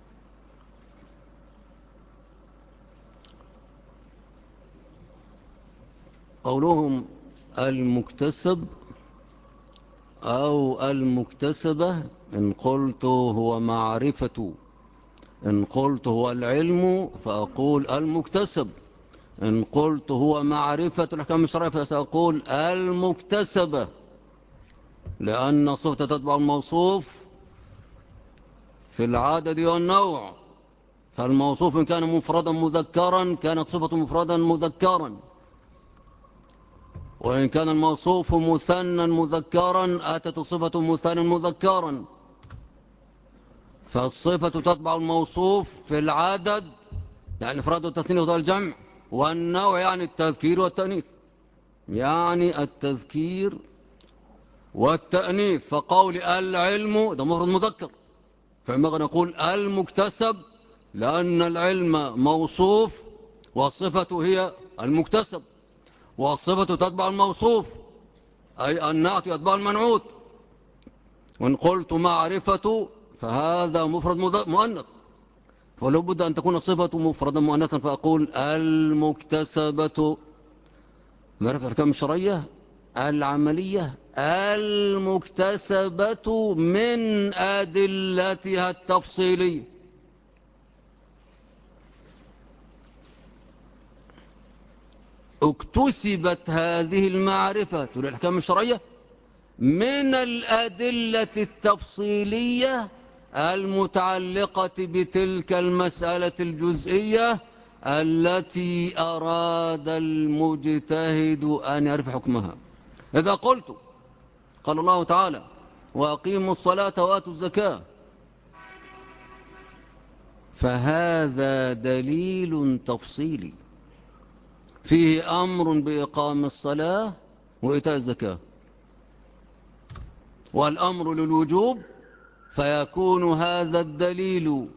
A: قولهم المكتسب أو المكتسبة، إن قلت هو معرفة، إن قلت هو العلم فأقول المكتسب، إن قلت هو معرفة الأحكام الشرعية فسأقول المكتسبة، لأن الصفة تتبع الموصوف في العدد والنوع، فالموصوف إن كان مفردا مذكرا كانت صفة مفردا مذكرا، وإن كان الموصوف مثنى مذكرا أتت صفة مثنى مذكرا. فالصفة تتبع الموصوف في العدد يعني إفراد والتثنية والجمع، والنوع يعني التذكير والتأنيث، يعني التذكير والتأنيث. فقول العلم ده مفرد مذكر، فينبغي نقول المكتسب لأن العلم موصوف والصفة هي المكتسب، والصفة تتبع الموصوف أي النعت يتبع المنعوت. وإن قلت معرفة فهذا مفرد مؤنث، فلو بد أن تكون صفة مفردا مؤنثا، فأقول المكتسبة معرفة الأحكام الشرعية العملية المكتسبة من أدلتها التفصيلية. اكتسبت هذه المعرفة الأحكام الشرعية من الأدلة التفصيلية المتعلقة بتلك المسألة الجزئية التي أراد المجتهد أن يعرف حكمها. إذا قلت قال الله تعالى وأقيموا الصلاة وآتوا الزكاة، فهذا دليل تفصيلي فيه أمر بإقام الصلاة وإيتاء الزكاة، والأمر للوجوب، فيكون هذا الدليل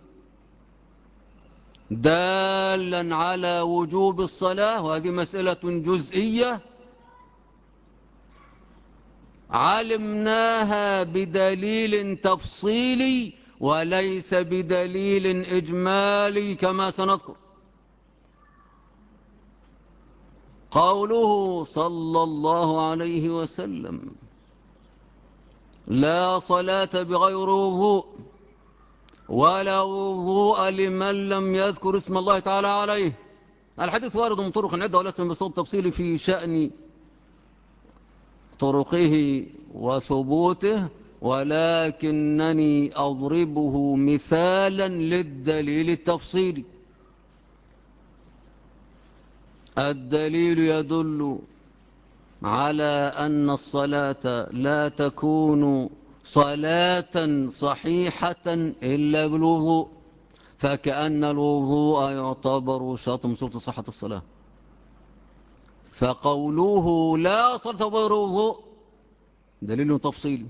A: دالا على وجوب الصلاة، وهذه مسألة جزئية علمناها بدليل تفصيلي وليس بدليل إجمالي كما سنذكر. قوله صلى الله عليه وسلم لا صلاة بغير وضوء ولا وضوء لمن لم يذكر اسم الله تعالى عليه. الحديث وارد من طرق عدة وليس بصوت تفصيلي في شأن طرقه وثبوته، ولكنني أضربه مثالا للدليل التفصيلي. الدليل يدل على أن الصلاة لا تكون صلاة صحيحة إلا بالوضوء، فكأن الوضوء يعتبر شرط من شروط صحة الصلاة. فقوله لا صلاة بغير وضوء دليل تفصيلي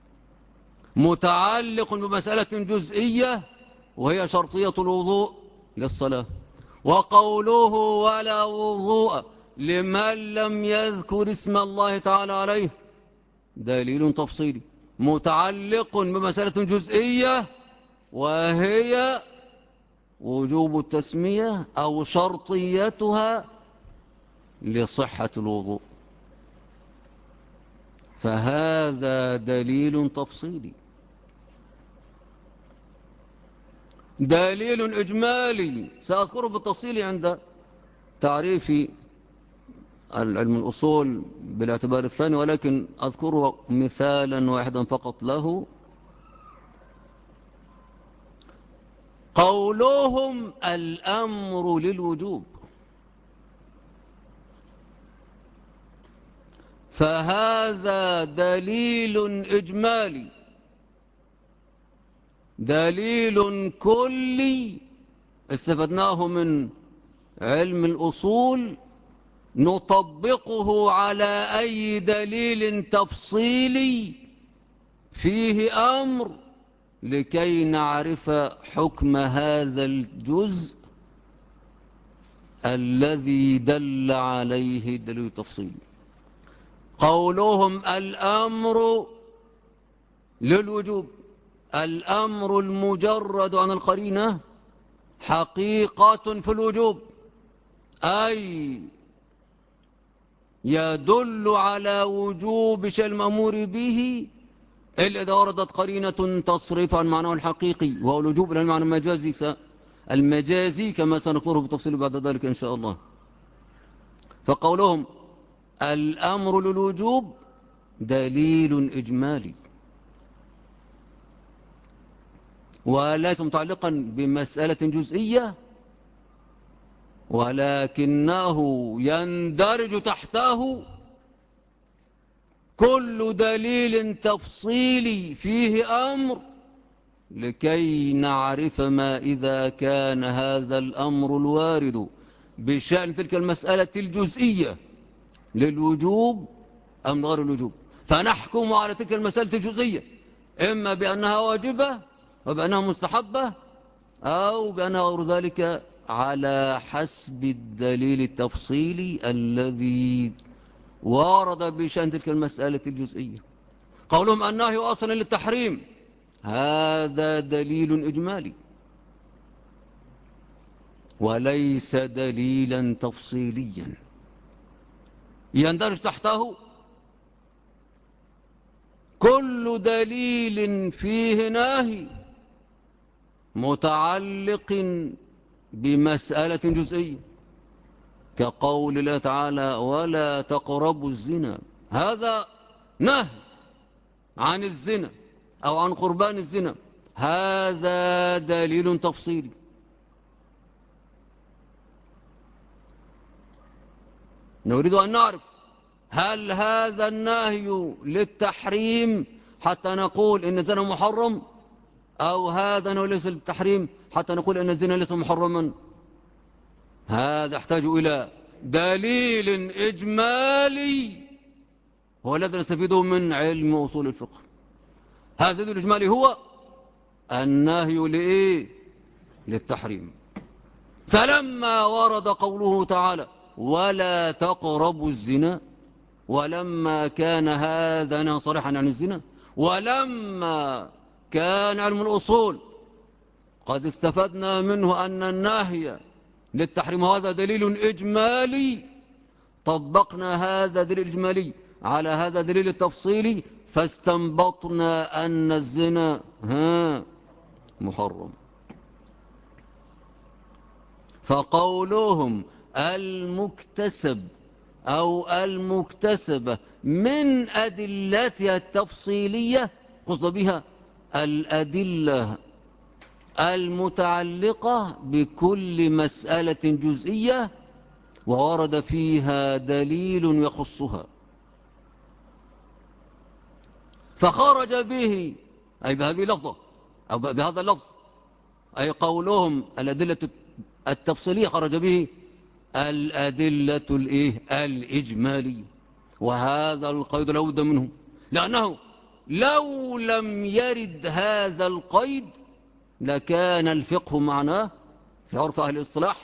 A: متعلق بمسألة جزئية وهي شرطية الوضوء للصلاة. وقوله ولا وضوء لمن لم يذكر اسم الله تعالى عليه دليل تفصيلي متعلق بمسألة جزئية وهي وجوب التسمية أو شرطيتها لصحة الوضوء، فهذا دليل تفصيلي. دليل إجمالي سأذكره بالتفصيل عند تعريف علم الأصول بالاعتبار الثاني، ولكن أذكره مثالا واحدا فقط له. قولهم الأمر للوجوب، فهذا دليل إجمالي دليل كلي استفدناه من علم الأصول نطبقه على أي دليل تفصيلي فيه أمر لكي نعرف حكم هذا الجزء الذي دل عليه الدليل التفصيلي. قولهم الأمر للوجوب، الأمر المجرد عن القرينة حقيقة في الوجوب، أي يدل على وجوب شيء المأمور به إلا إذا وردت قرينة تصرف عن معناه الحقيقي وهو الوجوب إلى المعنى المجازي كما سنذكره بتفصيل بعد ذلك إن شاء الله. فقولهم الأمر للوجوب دليل إجمالي وليس متعلقا بمسألة جزئية، ولكنه يندرج تحته كل دليل تفصيلي فيه أمر لكي نعرف ما إذا كان هذا الأمر الوارد بشأن تلك المسألة الجزئية للوجوب أم غير الوجوب، فنحكم على تلك المسألة الجزئية إما بأنها واجبة وبأنها مستحبة أو بأنها غير ذلك على حسب الدليل التفصيلي الذي ورد بشأن تلك المسألة الجزئية. قولهم النهي أصلا للتحريم هذا دليل إجمالي وليس دليلا تفصيليا يندرج تحته كل دليل فيه نهي متعلق بمسألة جزئية كقول الله تعالى ولا تقربوا الزنا، هذا نهي عن الزنا أو عن قربان الزنا، هذا دليل تفصيلي. نريد أن نعرف هل هذا النهي للتحريم حتى نقول إن الزنا محرم، أو هذا نهي ليس للتحريم حتى نقول إن الزنا ليس محرما؟ هذا يحتاج إلى دليل إجمالي هو الذي نستفيده من علم أصول الفقه. هذا الدليل الإجمالي هو النهي لإيه؟ للتحريم. فلما ورد قوله تعالى ولا تقربوا الزنا، ولما كان هذا نهي صريحا عن الزنا، ولما كان علم الأصول قد استفدنا منه أن النهي للتحريم هذا دليل إجمالي، طبقنا هذا دليل إجمالي على هذا دليل التفصيلي فاستنبطنا أن الزنا محرم. فقولهم المكتسب أو المكتسبة من أدلتها التفصيلية قصد بها الأدلة المتعلقة بكل مسألة جزئية وورد فيها دليل يخصها، فخرج به أي بهذه اللفظة أو بهذا اللفظ، أي قولهم الأدلة التفصيلية خرج به الأدلة الإجمالية. وهذا القيد لا بد منه، لأنه لو لم يرد هذا القيد لكان الفقه معناه في عرف أهل الاصطلاح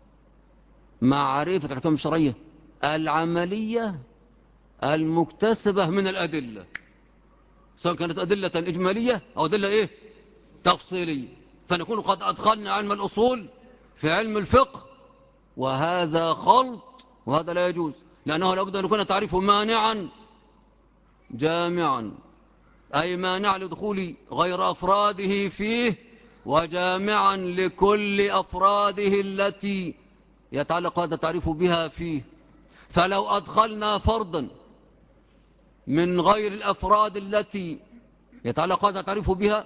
A: معرفة الأحكام الشرعية العملية المكتسبة من الأدلة، سواء كانت أدلة إجمالية أو أدلة تفصيلية. فنكون قد أدخلنا علم الأصول في علم الفقه، وهذا خلط وهذا لا يجوز، لأنه لابد أن يكون تعريفه مانعا جامعا، أي مانع لدخول غير أفراده فيه وجامعا لكل أفراده التي يتعلق هذا التعريف بها فيه. فلو أدخلنا فردا من غير الأفراد التي يتعلق هذا التعريف بها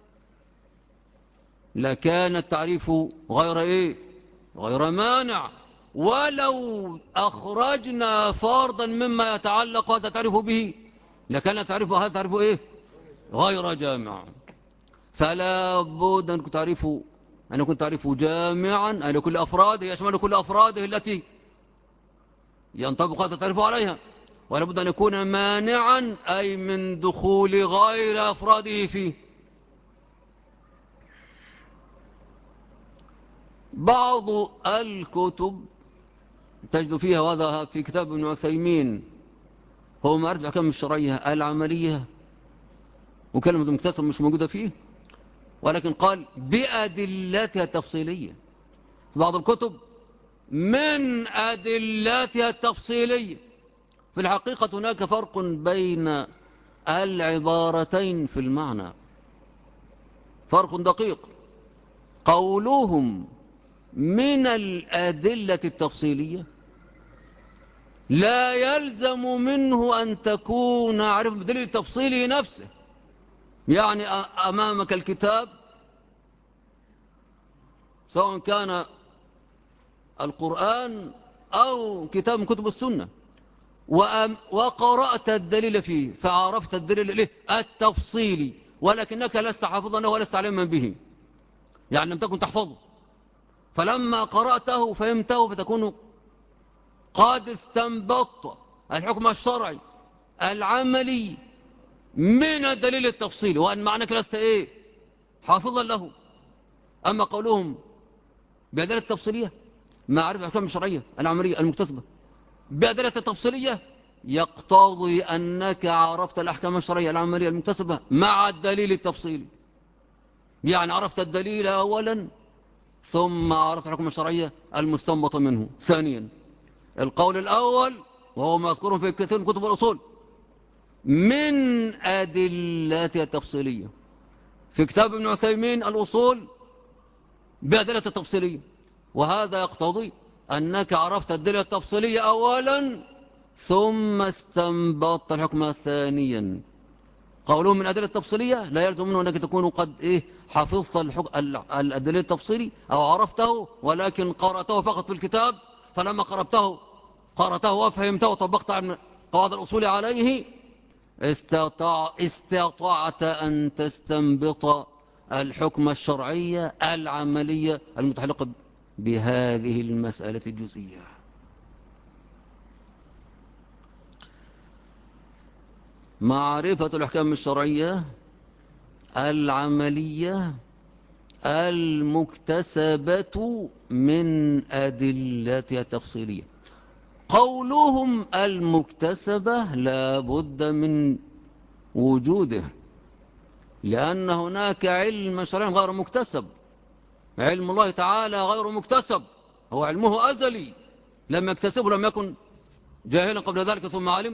A: لكان التعريف غير مانع، ولو أخرجنا فردا مما يتعلق هذا التعريف به لكان التعريف هذا تعريف غير جامع. فلا بد أن يكون تعريفه جامعا أن لكل أفراده يشمل كل أفراده التي ينطبق هذا التعريف عليها، ولا بد أن يكون مانعا أي من دخول غير أفراده فيه. بعض الكتب تجد فيها، وهذا في كتاب ابن عثيمين هو معرفة الأحكام الشرعية العملية، وكلمة المكتسب مش موجودة فيه، ولكن قال بأدلتها التفصيلية. في بعض الكتب من أدلتها التفصيلية. في الحقيقة هناك فرق بين العبارتين في المعنى، فرق دقيق. قولهم من الأدلة التفصيلية لا يلزم منه أن تكون عارف بدليل التفصيلي نفسه، يعني أمامك الكتاب سواء كان القرآن أو كتاب من كتب السنة وقرأت الدليل فيه فعرفت الدليل التفصيلي، ولكنك لست حافظا ولست علما به، يعني لم تكن تحفظه، فلما قرأته فهمته فتكون قد استنبطت الحكم الشرعي العملي من الدليل التفصيلي، وأن معناك لست حافظا له. أما قولهم بأدلة التفصيلية معرفة الأحكام الشرعية العملية المكتسبة بأدلة التفصيلية يقتضي أنك عرفت الأحكام الشرعية العملية المكتسبة مع الدليل التفصيلي. يعني عرفت الدليل أولا ثم عرفت الحكم الشرعية المستنبط منه. ثانيا القول الأول وهو ما يذكره في كثير من كتب الأصول من أدلتها التفصيلية. في كتاب ابن عثيمين الأصول بأدلة التفصيلية، وهذا يقتضي أنك عرفت الدليل التفصيلية أولا ثم استنبطت الحكم ثانيا. قولهم من الأدلة التفصيلية لا يلزم منه أنك تكون قد حفظت الدليل التفصيلي أو عرفته، ولكن قرأته فقط في الكتاب، فلما قرأته وفهمته وطبقت عن قواعد الأصول عليه استطعت أن تستنبط الحكم الشرعية العملية المتعلقة بهذه المسألة الجزئية. معرفة الأحكام الشرعية العملية المكتسبة من أدلتها التفصيلية. قولهم المكتسبة لا بد من وجوده، لأن هناك علم شرعي غير مكتسب. علم الله تعالى غير مكتسب، هو علمه أزلي لم يكتسبه، لم يكن جاهلا قبل ذلك ثم علم،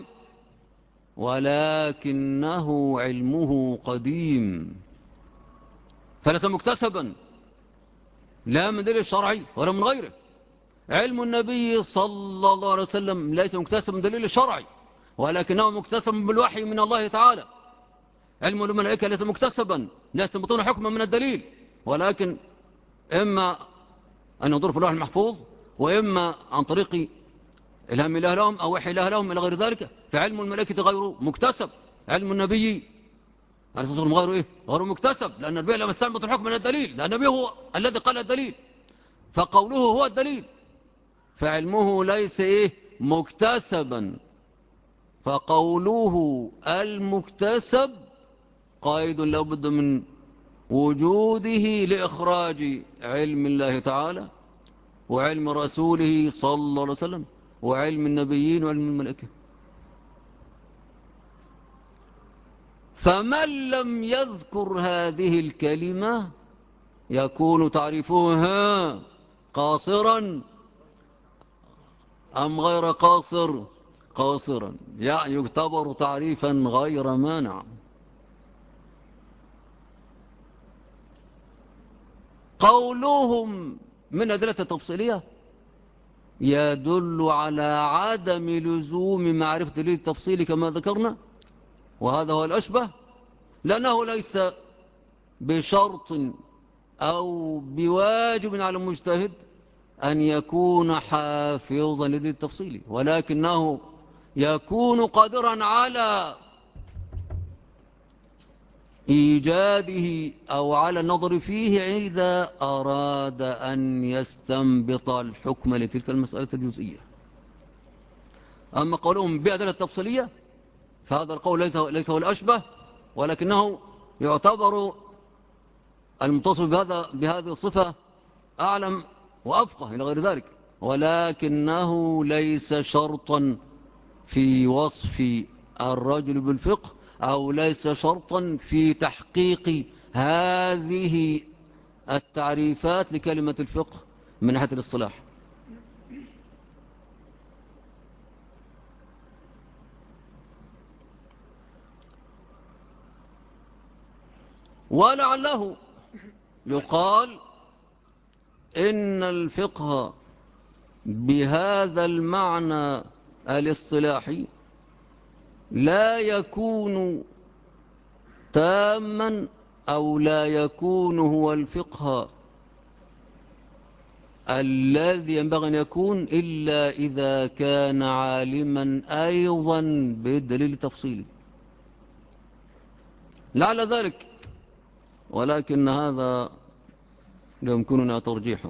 A: ولكنه علمه قديم فليس مكتسبا لا من دليل الشرعي ولا من غيره. علم النبي صلى الله عليه وسلم ليس مكتسبا من دليل الشرعي ولكنه مكتسب بالوحي من الله تعالى. علم الملائكة ليس مكتسبا، لا يستنبطون حكما من الدليل، ولكن إما أن ينظروا في اللوح المحفوظ وإما عن طريق إلهام الله لهم أو وحي الله لهم إلى غير ذلك. فعلم الملائكة غير مكتسب. علم النبي عليه الصلاة والسلام غير مكتسب، لأن النبي لم يستنبط الحكم من الدليل، لأن النبي هو الذي قال الدليل، فقوله هو الدليل، فعلمه ليس مكتسبا. فقوله المكتسب قيد لا بد من وجوده لإخراج علم الله تعالى وعلم رسوله صلى الله عليه وسلم وعلم النبيين وعلم الملائكة. فمن لم يذكر هذه الكلمة يكون تعريفها قاصرا أم غير قاصر؟ قاصرا، يعني يعتبر تعريفا غير مانع. قولهم من أدلة التفصيلية يدل على عدم لزوم معرفة دليل التفصيل كما ذكرنا، وهذا هو الأشبه، لأنه ليس بشرط أو بواجب على المجتهد أن يكون حافظا لدليل التفصيل، ولكنه يكون قادرا على إيجاده أو على النظر فيه إذا أراد أن يستنبط الحكم لتلك المسألة الجزئية. أما قولهم بأدلة التفصيلية فهذا القول ليس هو الأشبه، ولكنه يعتبر المتصف بهذه الصفة أعلم وأفقه إلى غير ذلك، ولكنه ليس شرطا في وصف الرجل بالفقه أو ليس شرطا في تحقيق هذه التعريفات لكلمة الفقه من ناحية الاصطلاح. ولعله يقال إن الفقه بهذا المعنى الاصطلاحي لا يكون تاما أو لا يكون هو الفقه الذي ينبغي أن يكون إلا إذا كان عالما أيضا بالدليل التفصيلي، لعل ذلك، ولكن هذا يمكننا ترجيحه.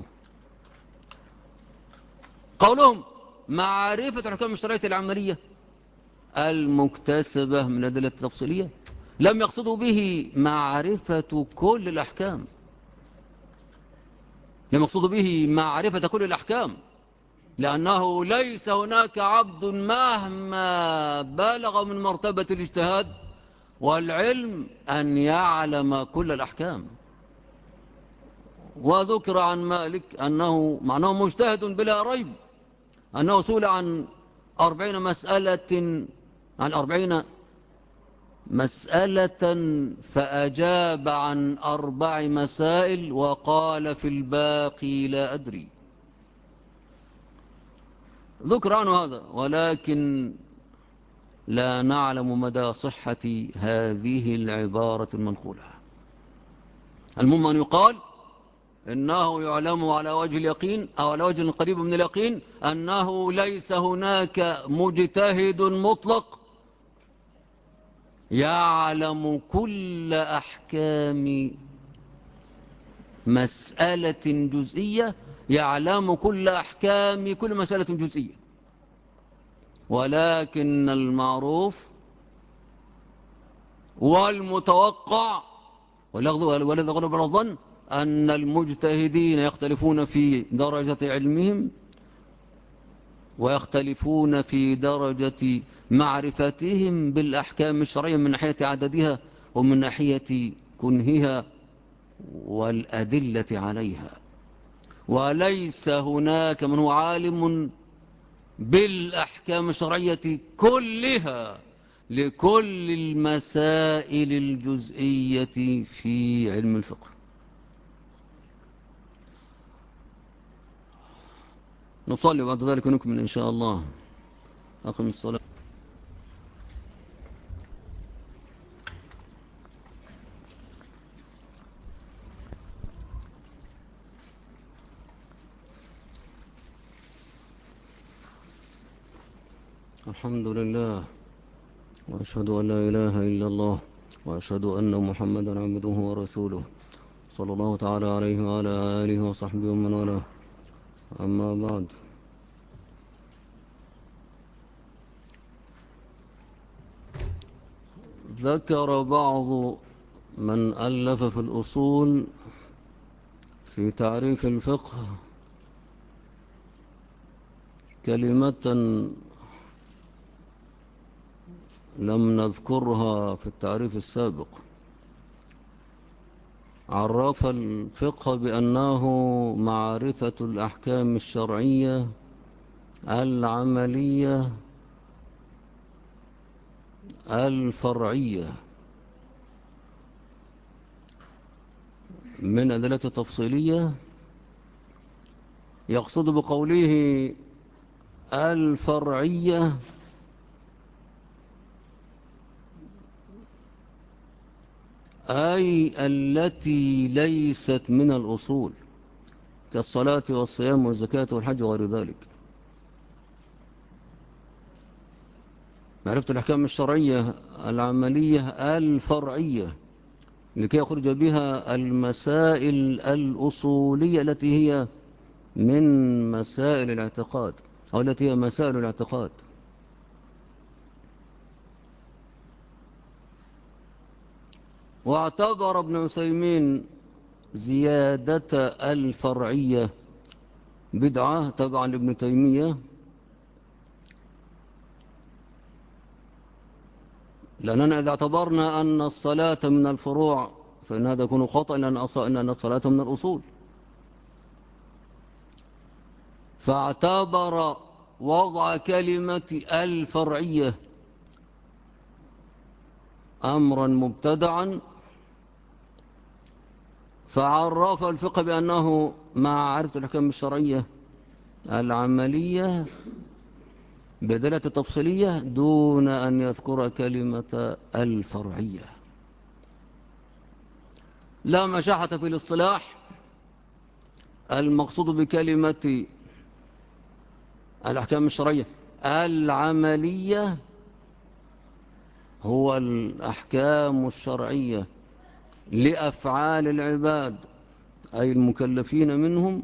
A: قولهم معرفة الحكام الشرعية العملية المكتسبة من الأدلة التفصيلية لم يقصدوا به معرفة كل الأحكام، لم يقصدوا به معرفة كل الأحكام، لأنه ليس هناك عبد مهما بلغ من مرتبة الاجتهاد والعلم أن يعلم كل الأحكام. وذكر عن مالك أنه معناه مجتهد بلا ريب، أنه سئل عن 40 مسألة، عن 40 مسألة فأجاب عن 4 مسائل وقال في الباقي لا أدري. ذكر عنه هذا، ولكن لا نعلم مدى صحة هذه العبارة المنقولة. المهم أن يقال إنه يعلم على وجه اليقين أو على وجه قريب من اليقين أنه ليس هناك مجتهد مطلق يعلم كل أحكام مسألة جزئية، يعلم كل أحكام كل مسألة جزئية، ولكن المعروف والمتوقع والذي غلب على الظن أن المجتهدين يختلفون في درجة علمهم، ويختلفون في درجة معرفتهم بالأحكام الشرعية من ناحية عددها ومن ناحية كنهها والأدلة عليها. وليس هناك من هو عالم بالأحكام الشرعية كلها لكل المسائل الجزئية في علم الفقه. نصلي بعد ذلك ونكمل إن شاء الله. أقم الصلاة. الحمد لله، وأشهد أن لا إله إلا الله، وأشهد أن محمدا عبده ورسوله، صلى الله تعالى عليه وعلى آله وصحبه ومن والاه. أما بعد، ذكر بعض من ألف في الأصول في تعريف الفقه كلمة لم نذكرها في التعريف السابق. عرف الفقه بأنه معرفة الأحكام الشرعية العملية الفرعية من أدلة تفصيلية. يقصد بقوله الفرعية أي التي ليست من الأصول، كالصلاة والصيام والزكاة والحج وغير ذلك. معرفة الأحكام الشرعية العملية الفرعية لكي يخرج بها المسائل الأصولية التي هي من مسائل الاعتقاد أو التي هي مسائل الاعتقاد. واعتبر ابن عثيمين زيادة الفرعية بدعة تبعا لابن تيمية، لأننا إذا اعتبرنا أن الصلاة من الفروع فإن هذا يكون خطأ، لأن الصلاة من الأصول. فاعتبر وضع كلمة الفرعية أمرا مبتدعا، فعرف الفقه بأنه معرفة الأحكام الشرعية العملية بدلة تفصيلية دون أن يذكر كلمة الفرعية. لا مشاحة في الاصطلاح. المقصود بكلمة الأحكام الشرعية العملية هو الأحكام الشرعية لأفعال العباد أي المكلفين منهم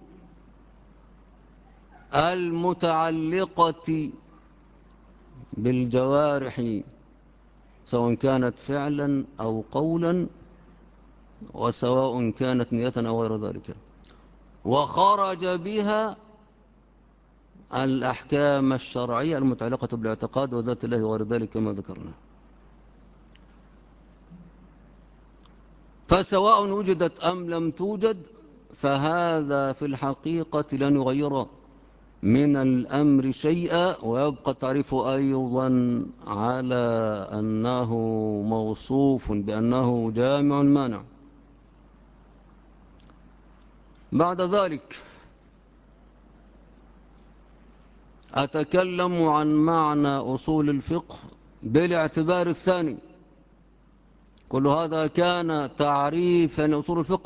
A: المتعلقة بالجوارح، سواء كانت فعلا أو قولا، وسواء كانت نية أو غير ذلك. وخرج بها الأحكام الشرعية المتعلقة بالاعتقاد وذات الله وغير ذلك كما ذكرنا. فسواء وجدت أم لم توجد فهذا في الحقيقة لن يغير من الأمر شيئا، ويبقى التعريف أيضا على أنه موصوف بأنه جامع مانع. بعد ذلك أتكلم عن معنى أصول الفقه بالاعتبار الثاني. كل هذا كان تعريفا لأصول الفقه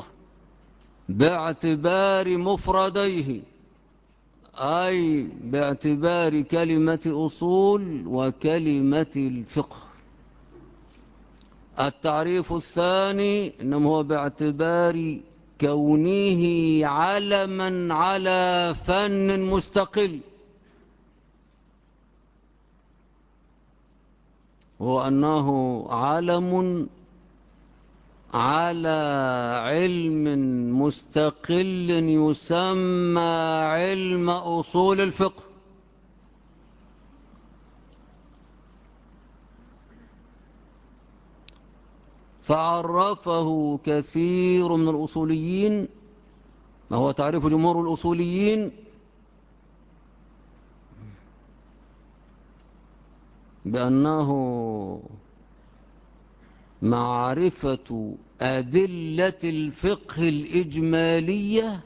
A: باعتبار مفرديه، أي باعتبار كلمة أصول وكلمة الفقه. التعريف الثاني إنما هو باعتبار كونه علما على فن مستقل، هو أنه علم على علم مستقل يسمى علم أصول الفقه. فعرفه كثير من الأصوليين، ما هو تعريف جمهور الأصوليين، بأنه معرفة أدلة الفقه الإجمالية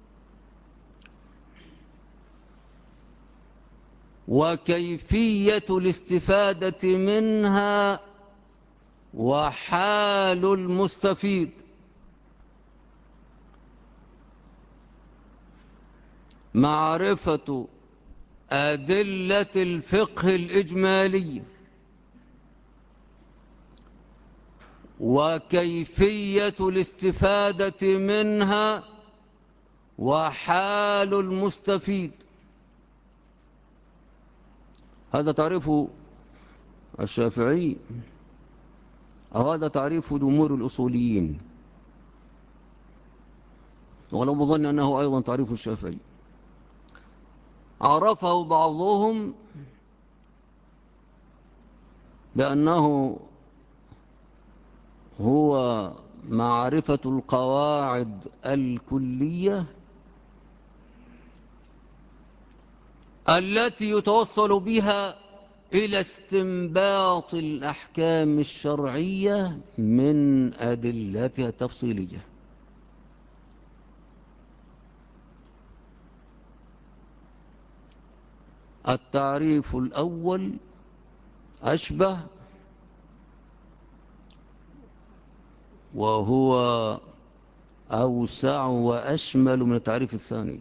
A: وكيفية الاستفادة منها وحال المستفيد. معرفة أدلة الفقه الإجمالية وكيفية الاستفادة منها وحال المستفيد. هذا تعريف الشافعي، أو هذا تعريف جمهور الأصوليين، ولو بظن أنه أيضا تعريف الشافعي. عرفه بعضهم بأنه هو معرفة القواعد الكلية التي يتوصل بها إلى استنباط الأحكام الشرعية من أدلتها التفصيلية. التعريف الأول أشبه وهو أوسع وأشمل من التعريف الثاني.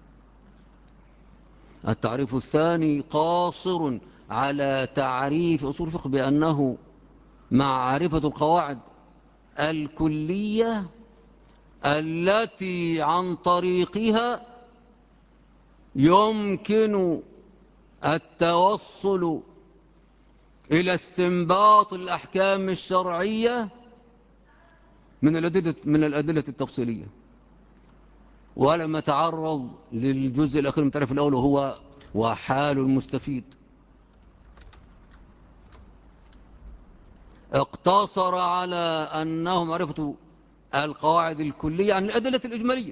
A: التعريف الثاني قاصر على تعريف أصول الفقه بأنه معرفة القواعد الكلية التي عن طريقها يمكن التوصل إلى استنباط الأحكام الشرعية من الأدلة التفصيلية. ولم يتعرض للجزء الأخير من التعريف الأول وهو وحال المستفيد. اقتصر على أنه معرفة القواعد الكلية عن الأدلة الإجمالية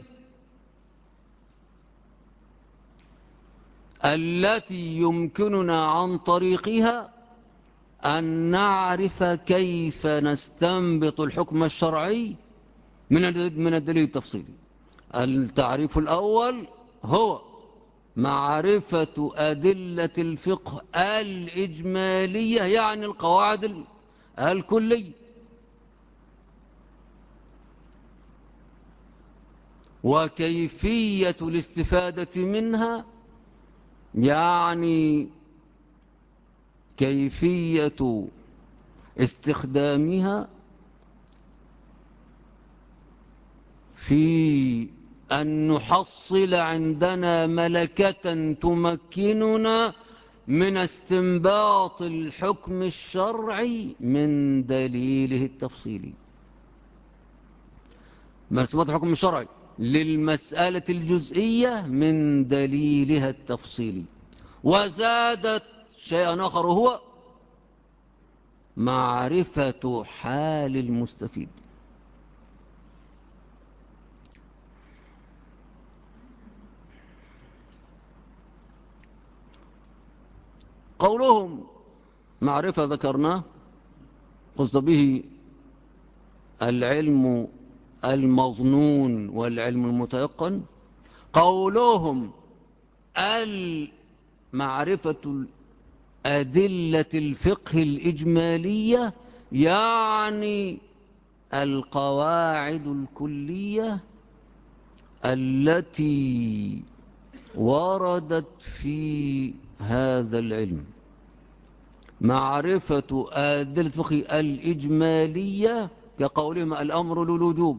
A: التي يمكننا عن طريقها أن نعرف كيف نستنبط الحكم الشرعي من الدليل التفصيلي. التعريف الأول هو معرفة أدلة الفقه الإجمالية، يعني القواعد الكلية، وكيفية الاستفادة منها، يعني كيفية استخدامها في أن نحصل عندنا ملكة تمكننا من استنباط الحكم الشرعي من دليله التفصيلي. من استنباط الحكم الشرعي للمسألة الجزئية من دليلها التفصيلي. وزادت شيئا آخر هو معرفة حال المستفيد. قولهم معرفة ذكرناه قصد به العلم المظنون والعلم المتيقن. قولهم معرفة أدلة الفقه الإجمالية يعني القواعد الكلية التي وردت في هذا العلم. معرفة أدلة الفقه الإجمالية كقولهم الأمر للوجوب،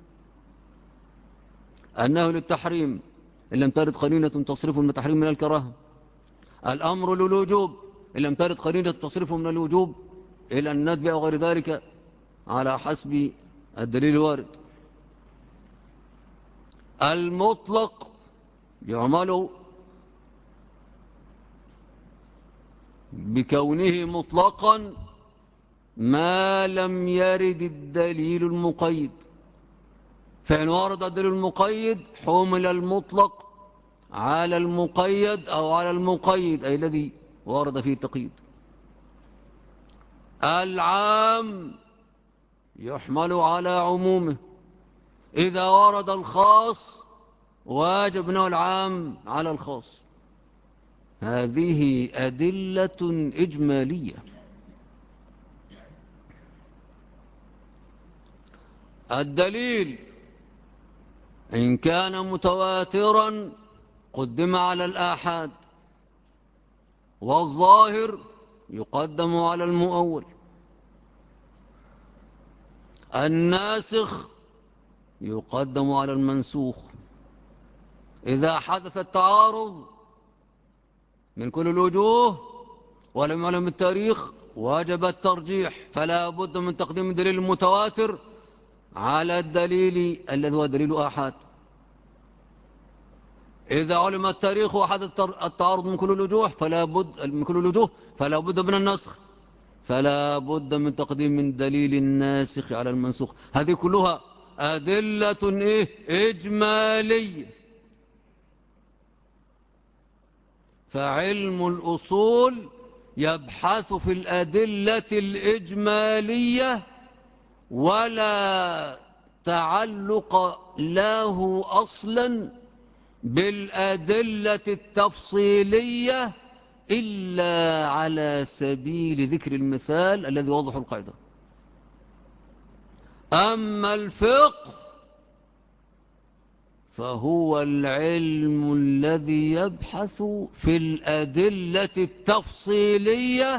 A: النهي للتحريم إن لم ترد قرينة تصرف من التحريم من الكراهة، الأمر للوجوب إن لم ترد قرينة تصرف من الوجوب إلى الندب أو غير ذلك على حسب الدليل الوارد. المطلق يعمل بكونه مطلقا ما لم يرد الدليل المقيد، فإن ورد الدليل المقيد حمل المطلق على المقيد أو على المقيد أي الذي ورد فيه التقييد. العام يحمل على عمومه، إذا ورد الخاص واجب نوع العام على الخاص. هذه أدلة إجمالية. الدليل إن كان متواترا قدم على الآحاد، والظاهر يقدم على المؤول. الناسخ يقدم على المنسوخ. إذا حدث التعارض من كل الوجوه ولم يعلم التاريخ وجب الترجيح، فلا بد من تقديم الدليل المتواتر على الدليل الذي هو دليل آحاد. إذا علم التاريخ وحدث التعارض من كل الوجوه فلا بد من النسخ، فلا بد من تقديم دليل الناسخ على المنسوخ. هذه كلها أدلة إجمالية. فعلم الأصول يبحث في الأدلة الإجمالية ولا تعلق له أصلا بالأدلة التفصيلية إلا على سبيل ذكر المثال الذي وضح القاعدة. أما الفقه فهو العلم الذي يبحث في الأدلة التفصيلية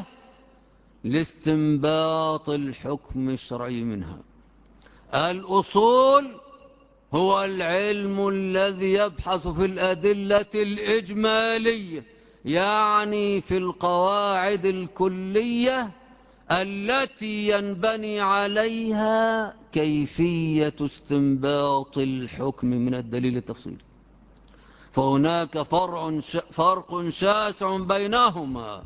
A: لاستنباط الحكم الشرعي منها. الأصول هو العلم الذي يبحث في الأدلة الإجمالية يعني في القواعد الكلية التي ينبني عليها كيفية استنباط الحكم من الدليل التفصيلي. فهناك فرق شاسع بينهما.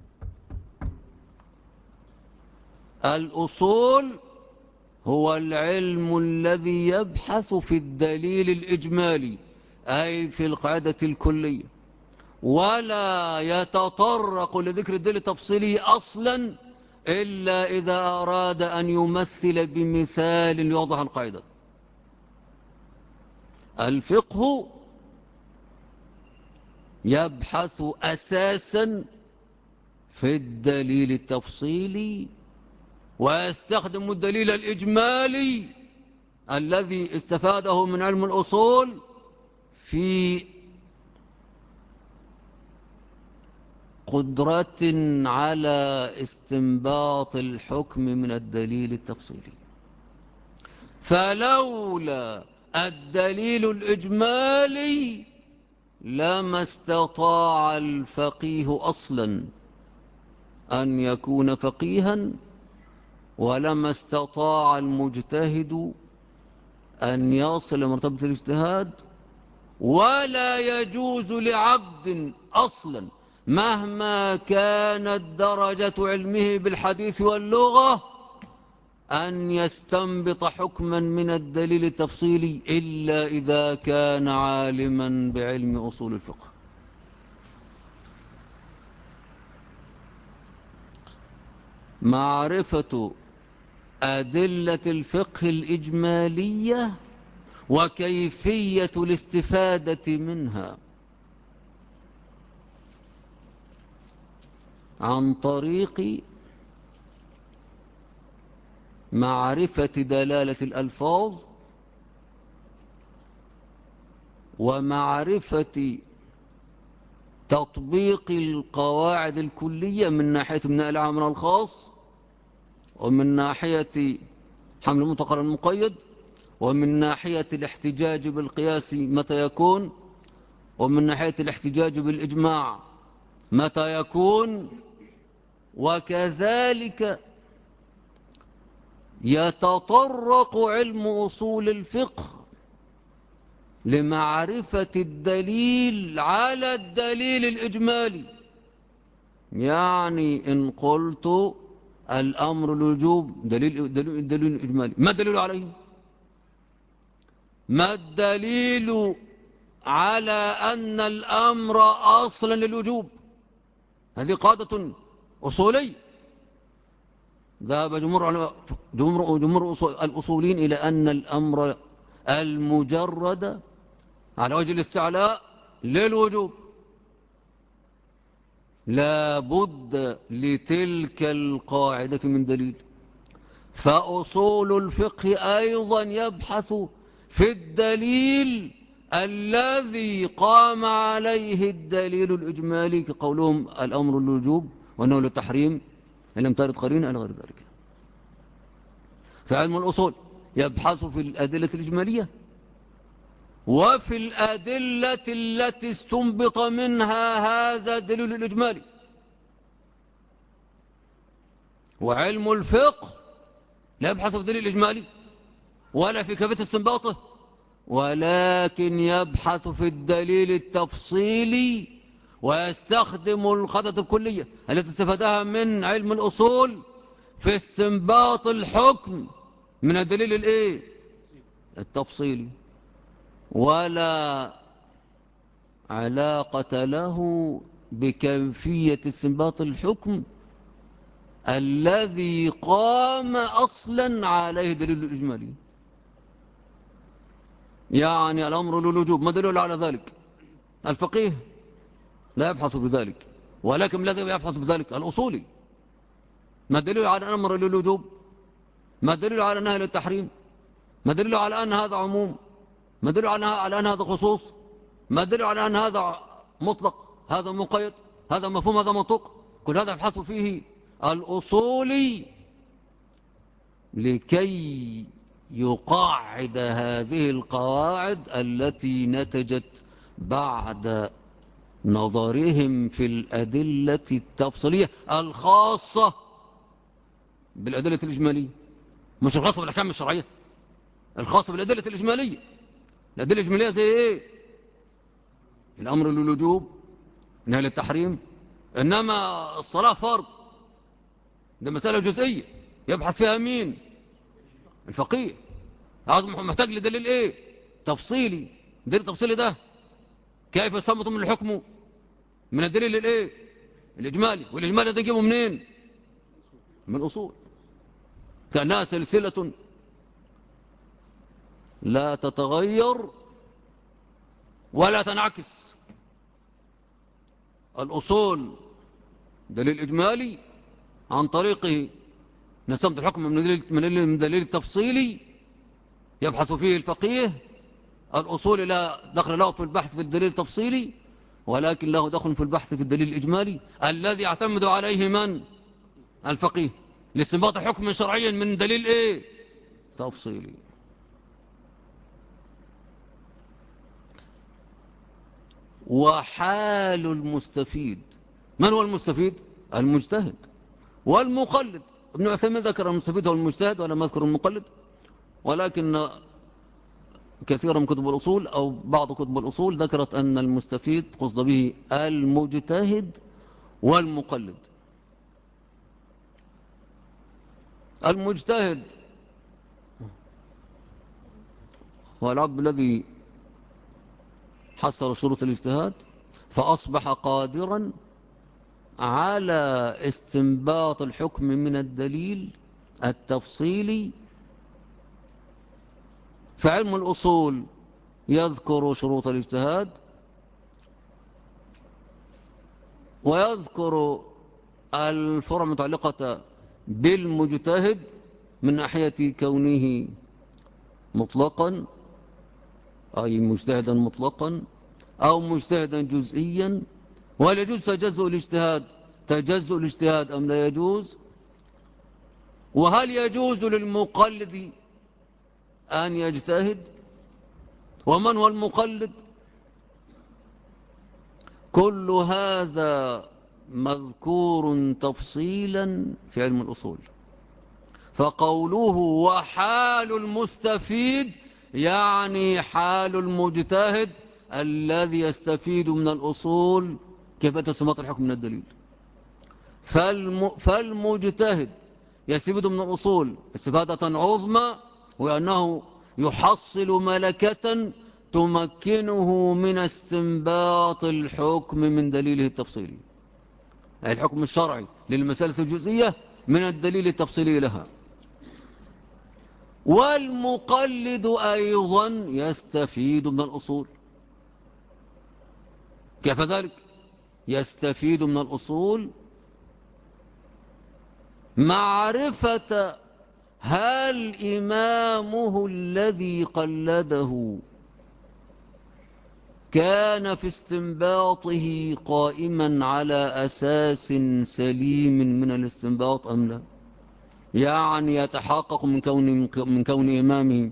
A: الأصول هو العلم الذي يبحث في الدليل الإجمالي أي في القاعدة الكلية، ولا يتطرق لذكر الدليل التفصيلي أصلا إلا إذا أراد أن يمثل بمثال ليوضح القاعدة. الفقه يبحث أساسا في الدليل التفصيلي ويستخدم الدليل الإجمالي الذي استفاده من علم الأصول في قدرة على استنباط الحكم من الدليل التفصيلي. فلولا الدليل الإجمالي لما استطاع الفقيه أصلا أن يكون فقيها، ولما استطاع المجتهد أن يصل لمرتبة الاجتهاد، ولا يجوز لعبد أصلا مهما كانت درجة علمه بالحديث واللغة أن يستنبط حكما من الدليل التفصيلي إلا إذا كان عالما بعلم أصول الفقه. معرفة أدلة الفقه الإجمالية وكيفية الاستفادة منها عن طريق معرفة دلالة الألفاظ ومعرفة تطبيق القواعد الكلية من ناحية ابناء العام من الخاص، ومن ناحية حمل المطلق على المقيد، ومن ناحية الاحتجاج بالقياس متى يكون، ومن ناحية الاحتجاج بالإجماع متى يكون. وكذلك يتطرق علم أصول الفقه لمعرفة الدليل على الدليل الإجمالي. يعني إن قلت الأمر الوجوب دليل إجمالي، ما الدليل عليه؟ ما الدليل على أن الأمر أصلا للوجوب؟ هذه قاعدة أصولية ذهب جمهور الأصولين إلى أن الأمر المجرد على وجه الاستعلاء للوجوب، لا بد لتلك القاعدة من دليل. فأصول الفقه أيضا يبحث في الدليل الذي قام عليه الدليل الإجمالي، كقولهم الأمر للوجوب وأنه للتحريم إن لم ترد قرينة إلى غير ذلك. فعلم الأصول يبحث في الأدلة الإجمالية وفي الأدلة التي استنبط منها هذا الدليل الإجمالي. وعلم الفقه لا يبحث في الدليل الإجمالي ولا في كيفية استنباطه، ولكن يبحث في الدليل التفصيلي ويستخدم القاعدة الكلية التي استفادها من علم الأصول في استنباط الحكم من الدليل التفصيلي، ولا علاقة له بكيفية استنباط الحكم الذي قام أصلا عليه دليل الإجمالي. يعني الأمر للوجوب، ما دليل على ذلك؟ الفقيه لا يبحث بذلك، ولكن الذي يبحث بذلك الأصولي. ما دليل على الأمر للوجوب؟ ما دليل على النهي للتحريم؟ ما دليل على أن هذا عموم؟ ما دليل على أن هذا خصوص؟ ما دليل على أن هذا مطلق، هذا مقيد، هذا مفهوم، هذا منطق؟ كل هذا يبحث فيه الأصولي لكي يقاعد هذه القواعد التي نتجت بعد نظرهم في الأدلة التفصيلية الخاصة بالأدلة الإجمالية، مش الخاصة بالأحكام الشرعية، الخاصة بالأدلة الإجمالية. الأدلة الإجمالية زي إيه؟ الأمر للوجوب، نهي للتحريم. إنما الصلاة فرض، ده مسألة جزئية يبحث فيها مين؟ الفقيه. محتاج لدليل تفصيلي. الدليل التفصيلي ده كيف يستنبط من الحكم من الدليل الإجمالي؟ والإجمالي ده يجيبه منين؟ من أصول كأنها سلسلة لا تتغير ولا تنعكس. الأصول دليل إجمالي عن طريقه نستنبط الحكم من دليل التفصيلي يبحث فيه الفقيه. الأصول لا دخل له في البحث في الدليل التفصيلي، ولكن له دخل في البحث في الدليل الإجمالي الذي يعتمد عليه من؟ الفقيه، لاستنباط حكم شرعي من دليل تفصيلي. وحال المستفيد، من هو المستفيد؟ المجتهد والمقلد. ابن عثيمين ذكر المستفيد هو المجتهد ولم يذكر المقلد، ولكن كثيرا من كتب الأصول أو بعض كتب الأصول ذكرت أن المستفيد قصد به المجتهد والمقلد. المجتهد هو العبد الذي حصل شروط الاجتهاد فأصبح قادرا على استنباط الحكم من الدليل التفصيلي. فعلم الأصول يذكر شروط الاجتهاد ويذكر الفروع المتعلقة بالمجتهد من ناحية كونه مطلقا أي مجتهدا مطلقا أو مجتهدا جزئيا، وهل يجوز تجزؤ الاجتهاد أم لا يجوز، وهل يجوز للمقلد أن يجتهد، ومن هو المقلد. كل هذا مذكور تفصيلا في علم الأصول. فقوله وحال المستفيد يعني حال المجتهد الذي يستفيد من الأصول كيف تسمط الحكم من الدليل. فالمجتهد يستفيد من الأصول استفادة عظمى، وأنه يحصل ملكة تمكنه من استنباط الحكم من دليله التفصيلي، أي الحكم الشرعي للمسألة الجزئية من الدليل التفصيلي لها. والمقلد أيضا يستفيد من الأصول. كيف ذلك؟ يستفيد من الأصول معرفة هل إمامه الذي قلده كان في استنباطه قائما على أساس سليم من الاستنباط أم لا، يعني يتحقق من كون إمامه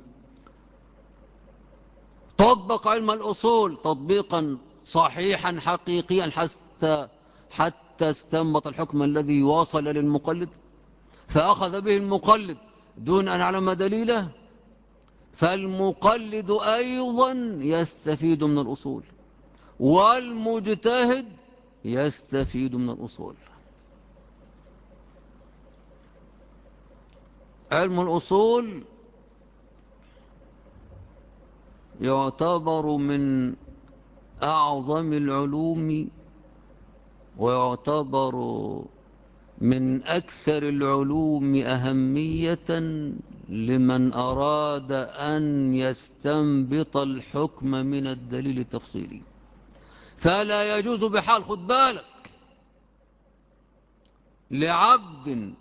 A: طبق علم الأصول تطبيقا صحيحا حقيقيا حتى استنبط الحكم الذي واصل للمقلد فأخذ به المقلد دون أن يعلم دليله. فالمقلد أيضا يستفيد من الأصول، والمجتهد يستفيد من الأصول. علم الأصول يعتبر من أعظم العلوم، ويعتبر من أكثر العلوم أهمية لمن أراد أن يستنبط الحكم من الدليل التفصيلي. فلا يجوز بحال، خد بالك، لعبد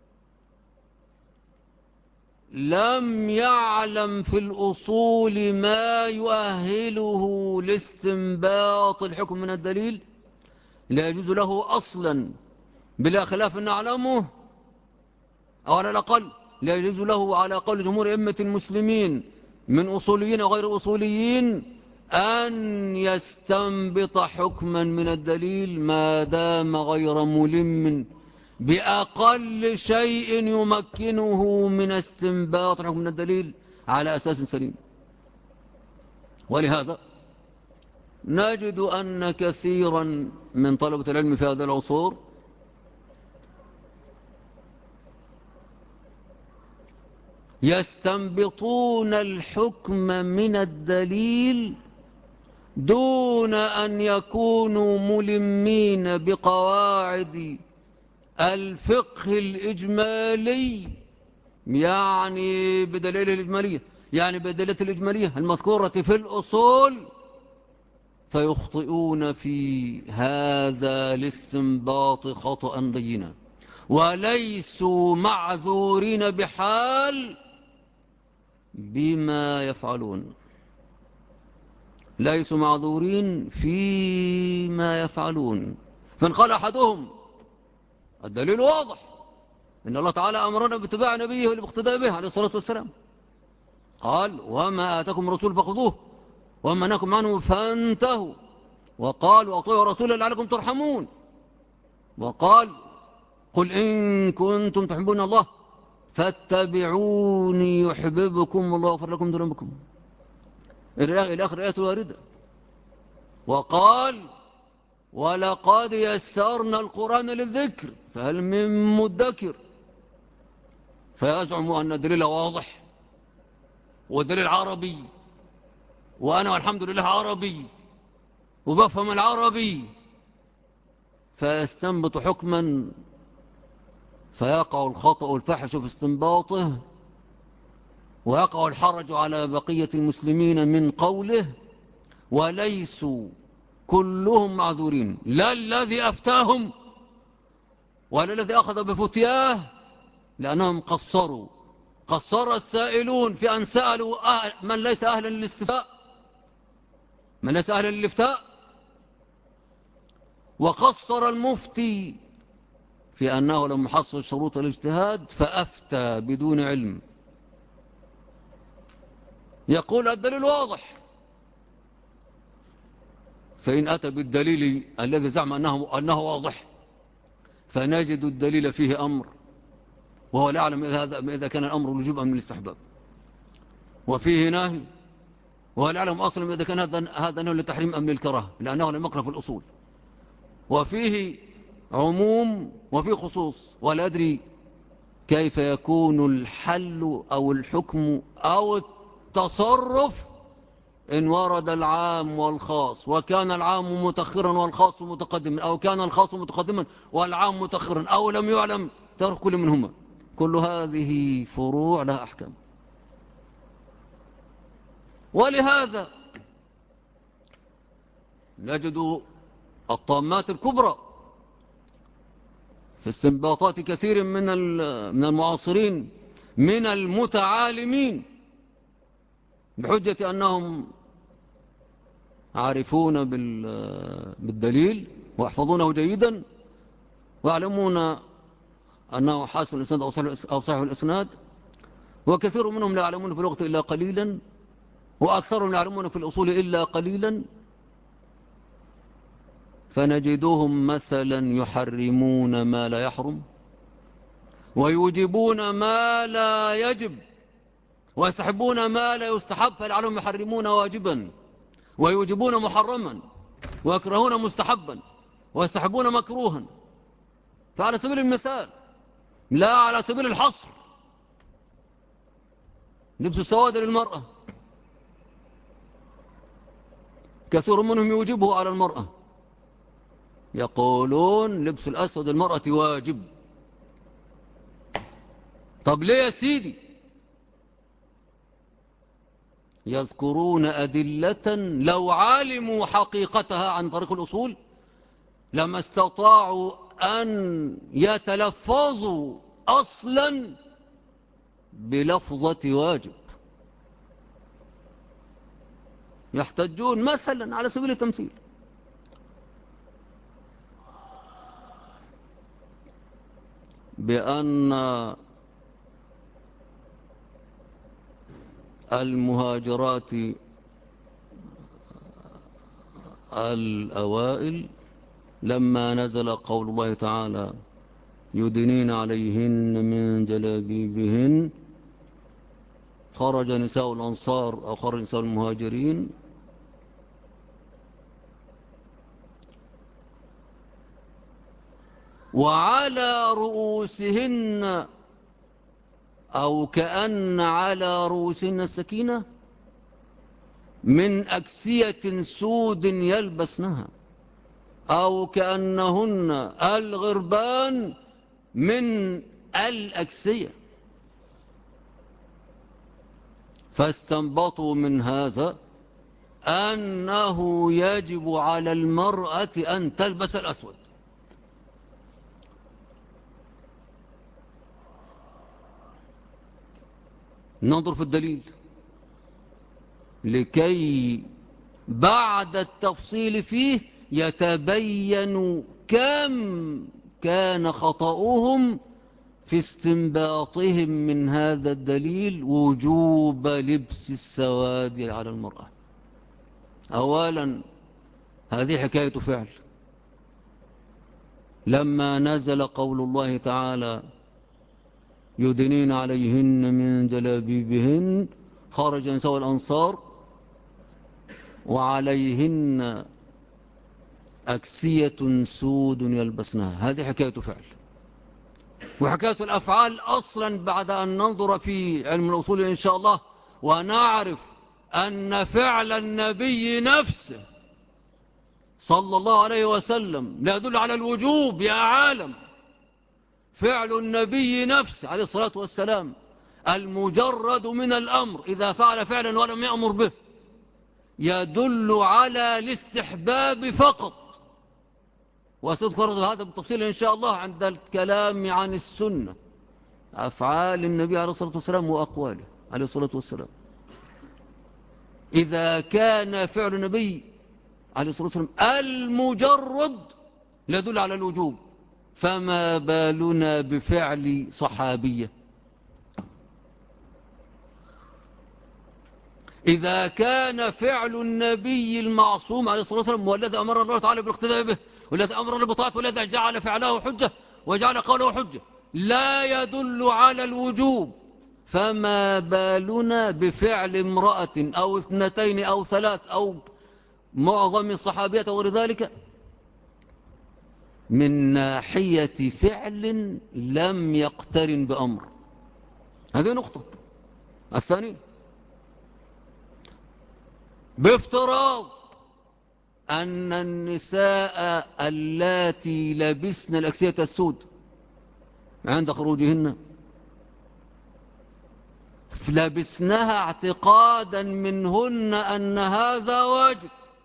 A: لم يعلم في الأصول ما يؤهله لاستنباط الحكم من الدليل، لا يجوز له أصلا بلا خلاف نعلمه، أو على الأقل لا يجوز له على قول جمهور أئمة المسلمين من أصوليين وغير أصوليين أن يستنبط حكما من الدليل ما دام غير ملم بأقل شيء يمكنه من استنباط حكم من الدليل على أساس سليم. ولهذا نجد أن كثيرا من طلبة العلم في هذا العصور يستنبطون الحكم من الدليل دون أن يكونوا ملمين بقواعد الفقه الإجمالي، يعني بدليل الإجمالية، يعني بدليل الإجمالية المذكورة في الأصول، فيخطئون في هذا الاستنباط خطأ بينا، وليسوا معذورين بحال بما يفعلون، ليسوا معذورين فيما يفعلون. فإن قال أحدهم الدليل واضح، إن الله تعالى أمرنا باتباع نبيه والاقتداء به عليه الصلاة والسلام، قال وما آتاكم الرسول فخذوه وما نهاكم عنه فانتهوا، وقال وأطيعوا رسوله لعلكم ترحمون، وقال قل إن كنتم تحبون الله فاتبعوني يحببكم الله ويغفر لكم ذنوبكم إلى آخر الآيات الواردة. وقال ولقد يسرنا القرآن للذكر فهل من مدكر، فيزعم أن دليل واضح ودليل عربي، وأنا والحمد لله عربي وبفهم العربي، فيستنبط حكما فيقع الخطأ والفحش في استنباطه، ويقع الحرج على بقية المسلمين من قوله، وليسوا كلهم معذورين، لا الذي أفتاهم ولا الذي أخذ بفتياه، لأنهم قصر السائلون في أن سألوا من ليس أهلا للاستفتاء، من ليس أهلا للافتاء، وقصر المفتي في أنه لم يحصل شروط الاجتهاد فأفتى بدون علم. يقول الدليل واضح، فإن أتى بالدليل الذي زعم أنه واضح فنجد الدليل فيه أمر، وهو لا يعلم إذا كان الأمر الوجوب أم الاستحباب، وفيه نهي وهو لا يعلم أصلا إذا كان هذا نهي للتحريم أم للكراهة، لأنه لم يقرأ في الأصول، وفيه عموم وفيه خصوص، ولا أدري كيف يكون الحل أو الحكم أو التصرف إن ورد العام والخاص، وكان العام متأخرا والخاص متقدما، أو كان الخاص متقدما والعام متأخرا، أو لم يعلم ترك كل منهما. كل هذه فروع لها أحكام. ولهذا نجد الطامات الكبرى في استنباطات كثير من المعاصرين من المتعالمين، بحجة أنهم عارفون بالدليل ويحفظونه جيدا ويعلمون أنه حاسن الإسناد أو صحيح الإسناد، وكثير منهم لا يعلمون في اللغة إلا قليلا، وأكثرهم لا يعلمون في الأصول إلا قليلا، فنجدهم مثلا يحرمون ما لا يحرم، ويوجبون ما لا يجب، ويستحبون ما لا يستحب، فلعلهم يحرمون واجبا ويوجبون محرما ويكرهون مستحبا ويستحبون مكروها. فعلى سبيل المثال لا على سبيل الحصر، لبس السواد للمرأة كثير منهم يوجبه على المرأة، يقولون لبس الأسود للمرأة واجب. طب ليه يا سيدي؟ يذكرون أدلة لو علموا حقيقتها عن طريق الأصول لما استطاعوا أن يتلفظوا أصلا بلفظة واجب. يحتجون مثلا على سبيل التمثيل بأن المهاجرات الأوائل لما نزل قول الله تعالى يدنين عليهن من جلابيبهن خرج نساء الأنصار أو خرج نساء المهاجرين وعلى رؤوسهن أو كأن على رؤوسهن السكينة من أكسية سود يلبسنها، أو كأنهن الغربان من الأكسية. فاستنبطوا من هذا أنه يجب على المرأة أن تلبس الأسود. ننظر في الدليل لكي بعد التفصيل فيه يتبين كم كان خطأهم في استنباطهم من هذا الدليل وجوب لبس السواد على المرأة. أولا هذه حكاية فعل، لما نزل قول الله تعالى يدنين عليهن من جلابيبهن خرج نساء الأنصار وعليهن أكسية سود يلبسنها. هذه حكاية فعل. وحكاية الأفعال أصلا بعد أن ننظر في علم الأصول إن شاء الله ونعرف أن فعل النبي نفسه صلى الله عليه وسلم لا يدل على الوجوب يا عالم. فعل النبي نفسه عليه الصلاة والسلام المجرد من الأمر إذا فعل فعلا ولم يأمر به يدل على الاستحباب فقط. وسنذكر هذا بالتفصيل إن شاء الله عند الكلام عن السنة، أفعال النبي عليه الصلاة والسلام وأقواله عليه الصلاة والسلام. إذا كان فعل النبي عليه الصلاة والسلام المجرد لا يدل على الوجوب، فما بالنا بفعل صحابية؟ إذا كان فعل النبي المعصوم عليه الصلاة والسلام والذي أمر الله تعالى بالاقتداء به والذي أمر بطاعته والذي جعل فعله حجة وجعل قوله حجة لا يدل على الوجوب، فما بالنا بفعل امرأة أو اثنتين أو ثلاث أو معظم الصحابية وغير ذلك من ناحية فعل لم يقترن بأمر. هذه نقطة. الثانية، بافتراض أن النساء اللاتي لبسن الأكسية السود عند خروجهن لبسنها اعتقادا منهن أن هذا واجب،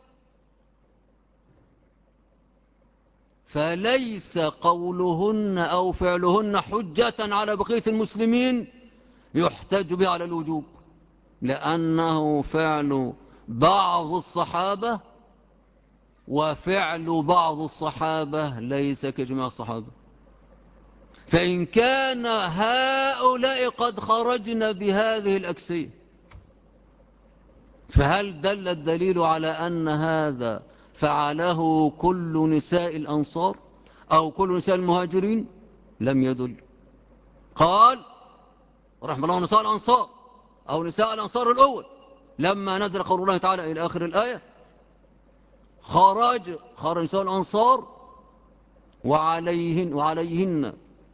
A: فليس قولهن أو فعلهن حجة على بقية المسلمين يحتج به على الوجوب، لأنه فعل بعض الصحابة وفعل بعض الصحابة ليس كجميع الصحابة. فإن كان هؤلاء قد خرجن بهذه الأكسية فهل دل الدليل على أن هذا فعله كل نساء الأنصار أو كل نساء المهاجرين؟ لم يدل. قال رحمه الله نساء الأنصار أو نساء الأنصار الأول لما نزل قول الله تعالى إلى آخر الآية خرج نساء الأنصار وعليهن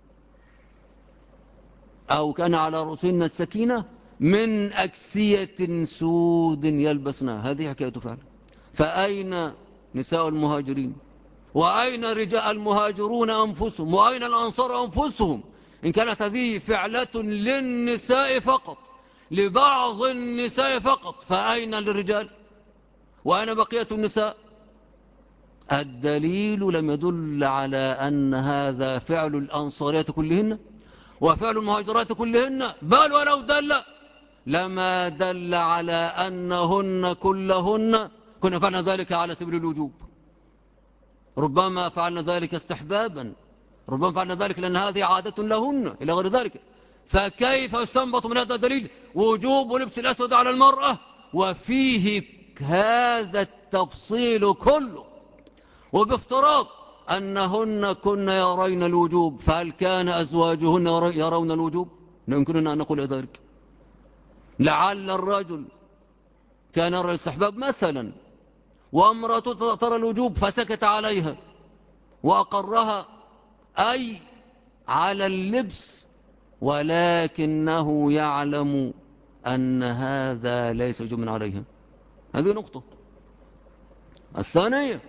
A: أو كان على رؤوسهن السكينة من أكسية سود يلبسنها. هذه حكاية فعل. فأين نساء المهاجرين وأين رجال المهاجرون أنفسهم وأين الأنصار أنفسهم؟ إن كانت هذه فعلة للنساء فقط لبعض النساء فقط فأين للرجال وأين بقية النساء؟ الدليل لم يدل على أن هذا فعل الأنصاريات كلهن وفعل المهاجرات كلهن، بل ولو دل لما دل على أنهن كلهن كنا فعلنا ذلك على سبيل الوجوب. ربما فعلنا ذلك استحبابا، ربما فعلنا ذلك لأن هذه عادة لهن إلى غير ذلك. فكيف يستنبط من هذا الدليل وجوب لبس الأسود على المرأة وفيه هذا التفصيل كله؟ وبافتراض أنهن كن يرين الوجوب فهل كان أزواجهن يرون الوجوب؟ لا يمكننا أن نقول ذلك. لعل الرجل كان يرى الاستحباب مثلا وامرأته ترى الوجوب فسكت عليها وأقرها أي على اللبس ولكنه يعلم أن هذا ليس وجوبا عليها. هذه نقطة. الثانية،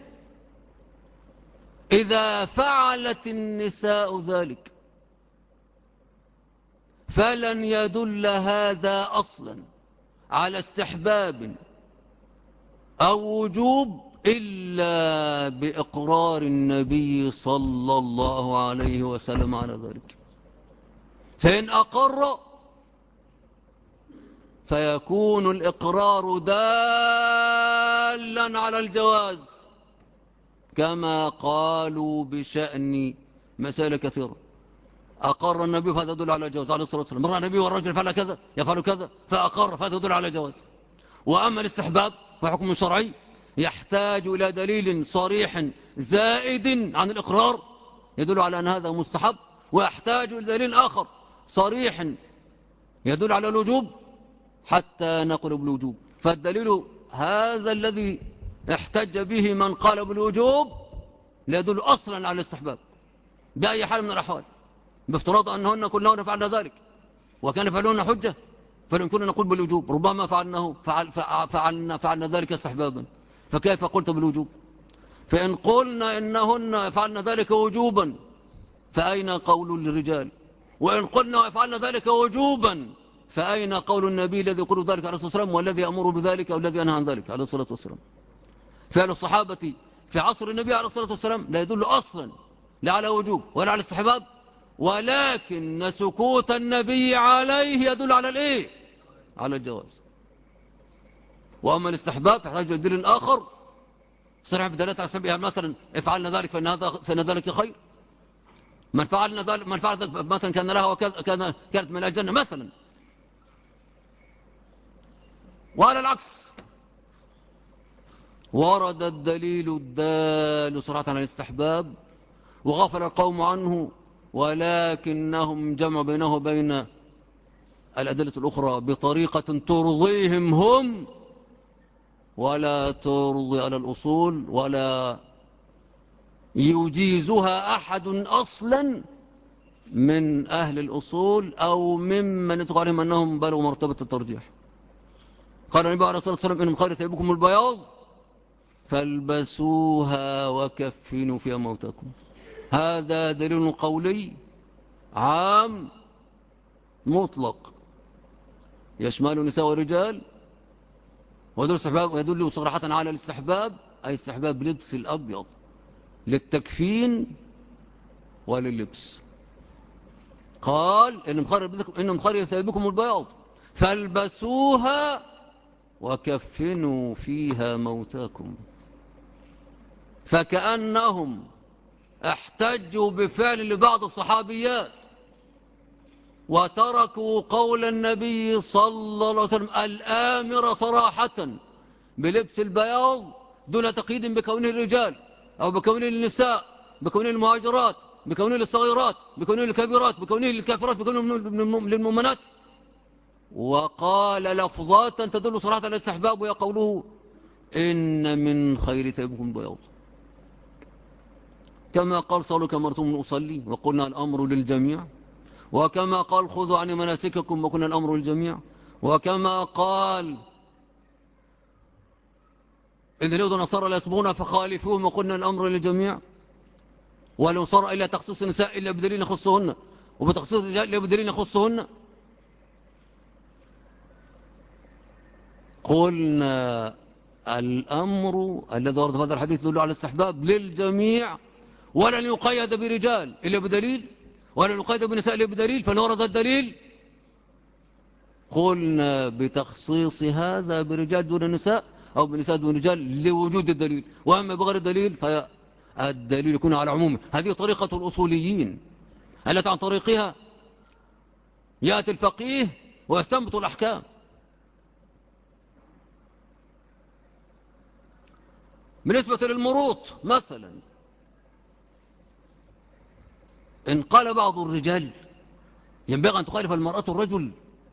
A: إذا فعلت النساء ذلك فلن يدل هذا أصلا على استحباب أو وجوب إلا بإقرار النبي صلى الله عليه وسلم على ذلك. فإن أقر فيكون الإقرار دالا على الجواز كما قالوا بشأن مسائل كثيرة. أقر النبي فهذا يدل على الجواز عليه الصلاة والسلام. مر النبي والرجل فعل كذا يفعل كذا فأقر فهذا يدل على الجواز. وأما الاستحباب فحكم شرعي يحتاج إلى دليل صريح زائد عن الإقرار يدل على أن هذا مستحب، ويحتاج إلى دليل آخر صريح يدل على الوجوب حتى نقول بالوجوب. فالدليل هذا الذي احتج به من قال بالوجوب لا يدل أصلا على الاستحباب بأي حال من الأحوال، بافتراض أنهن كلهن فعلنا ذلك وكان فعلهن حجة، فليمكننا نقول بالوجوب. ربما فعلنا ذلك استحبابا، فكيف قلت بالوجوب؟ فإن قلنا إنهن فعلنا ذلك وجوبا فأين قول للرجال؟ وإن قلنا وفعلنا ذلك وجوبا فأين قول النبي الذي يقول ذلك عليه الصلاة والسلام والذي أمر بذلك أو الذي أنهى عن ذلك عليه الصلاة والسلام؟ فعل الصحابة في عصر النبي عليه الصلاة والسلام لا يدل أصلا لا على وجوب ولا على استحباب، ولكن سكوت النبي عليه يدل على الايه؟ على الجواز. وأما الاستحباب فيحتاج إلى دليل آخر صريح بدلالة على سبيل، مثلا افعلنا ذلك فإن ذلك خير، من فعل ذلك مثلا كان لها كانت من الجنة مثلا، وعلى العكس ورد الدليل الدال صراحة على الاستحباب وغفل القوم عنه، ولكنهم جمعوا بينه وبين الأدلة الأخرى بطريقة ترضيهم هم ولا ترضي على الأصول ولا يجيزها أحد أصلا من أهل الأصول أو ممن يتقال عليهم أنهم بلغوا مرتبة الترجيح. قال النبي عليه الصلاة والسلام: إن خير ثيابكم البياض فالبسوها وكفنوا فيها موتاكم. هذا دليل قولي عام مطلق يشمل النساء والرجال، ويدل صراحة على الاستحباب، أي استحباب لبس الأبيض للتكفين ولللبس. قال: إنهم خير ثيابكم البياض فالبسوها وكفنوا فيها موتاكم. فكأنهم احتجوا بفعل لبعض الصحابيات وتركوا قول النبي صلى الله عليه وسلم الآمر صراحة بلبس البياض دون تقييد بكونه الرجال أو بكونه النساء، بكونه المهاجرات، بكونه الصغيرات، بكونه الكبيرات، بكونه الكافرات، بكونه للمؤمنات، وقال لفظات تدل صراحة على الاستحباب، وهي قوله: إن من خير ثيابكم البياض. كما قال: صلوا كما أمرتم أصلي، وقلنا الأمر للجميع. وكما قال: خذوا عن مناسككم، وقلنا الأمر للجميع. وكما قال: إن اليهود والنصارى لا يصبغون فخالفوهم، وقلنا الأمر للجميع. ولو صار إلا تخصيص النساء إلا بدليل يخصهن، وبتخصيص الرجال إلا بدليل يخصهن. قلنا الأمر الذي ورد في هذا الحديث يدل على الاستحباب للجميع، ولن يقيد برجال إلا بدليل، ولن يقيد بنساء إلا بدليل. فنورد الدليل قلنا بتخصيص هذا برجال دون نساء أو بنساء دون رجال لوجود الدليل، وأما بغير الدليل فالدليل يكون على عمومه. هذه طريقة الأصوليين التي عن طريقها يأتي الفقيه ويستنبط الأحكام. بالنسبة للمروط مثلا، إن قال بعض الرجال ينبغي أن تخالف المرأة الرجل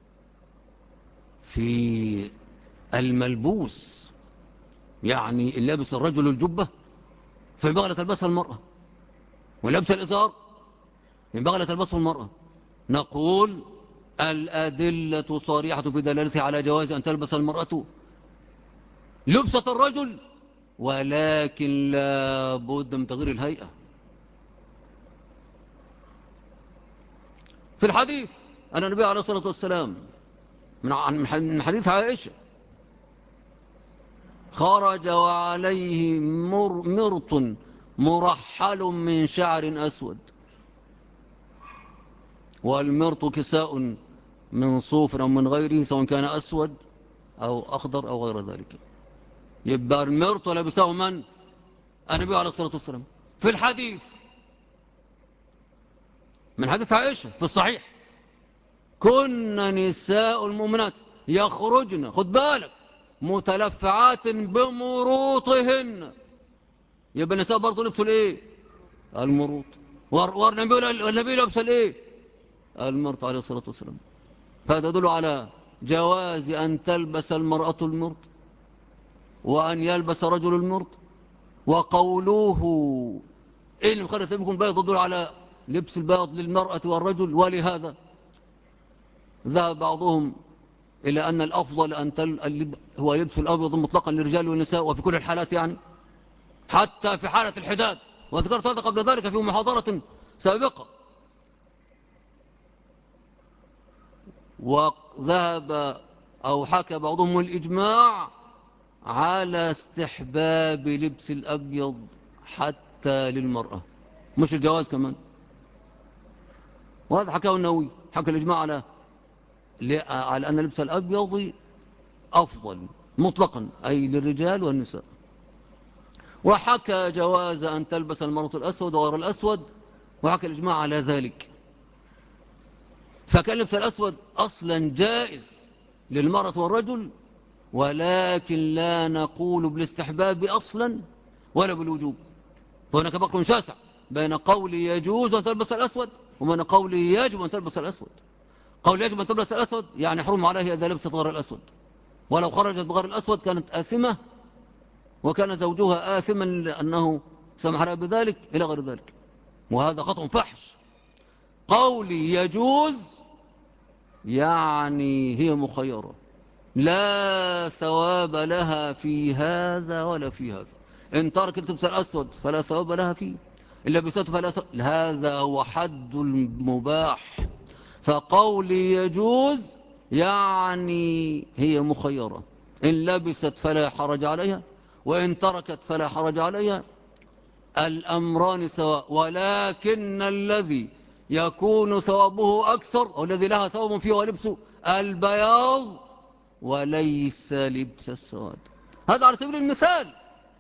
A: في الملبوس، يعني إن لابس الرجل الجبة فينبغي أن تلبسها المرأة، ولبس الإزار ينبغي أن تلبسه المرأة. نقول الأدلة صريحة في دلالتها على جواز أن تلبس المرأة لبسة الرجل، ولكن لا بد من تغيير الهيئة. في الحديث أن النبي عليه الصلاة والسلام من حديث عائشة: خرج وعليه مرط مرحل من شعر أسود. والمرط كساء من صوف أو من غيره، سواء كان أسود أو أخضر أو غير ذلك. يبقى المرط لبسه من؟ النبي عليه الصلاة والسلام. في الحديث من حديث عائشة في الصحيح: كن نساء المؤمنات يخرجن، خد بالك، متلفعات بمروطهن. يبقى النساء برضو لبسوا الايه؟ المروط. والنبي لبس الايه؟ المرط عليه الصلاة والسلام. فهذا يدل على جواز أن تلبس المرأة المرط وأن يلبس رجل المرط. وقوله إيه اللي مخلي ثيابكم بيض يدل على لبس البياض للمرأة والرجل. ولهذا ذهب بعضهم إلى أن الأفضل هو لبس الأبيض مطلقا للرجال والنساء وفي كل الحالات، يعني حتى في حالة الحداد، وذكرت هذا قبل ذلك في محاضرة سابقة. وذهب أو حكى بعضهم الإجماع على استحباب لبس الأبيض حتى للمرأة، مش الجواز كمان. وهذا حكاه النووي، حكى الإجماع على أن لبس الأبيض أفضل مطلقا، أي للرجال والنساء. وحكى جواز أن تلبس المرأة الأسود وغير الأسود، وحكى الإجماع على ذلك. فكان لبس الأسود أصلا جائز للمرأة والرجل، ولكن لا نقول بالاستحباب أصلا ولا بالوجوب. فهناك فرق شاسع بين قول يجوز أن تلبس الأسود وبين قول يجب أن تلبس الأسود. قول يجب أن تلبس الأسود يعني حرم عليها إذا لبست غير الأسود، ولو خرجت بغير الأسود كانت آثمة، وكان زوجها آثما لأنه سمح لها بذلك إلى غير ذلك، وهذا خطأ فحش. قولي يجوز يعني هي مخيرة، لا ثواب لها في هذا ولا في هذا. إن تركت لبس الأسود فلا ثواب لها فيه، إن لبسته فلا ثواب. هذا هو حد المباح. فقولي يجوز يعني هي مخيرة، إن لبست فلا حرج عليها، وإن تركت فلا حرج عليها، الأمران سواء. ولكن الذي يكون ثوابه أكثر أو الذي لها ثواب فيه ولبسه البياض وليس لبس السواد. هذا على سبيل المثال،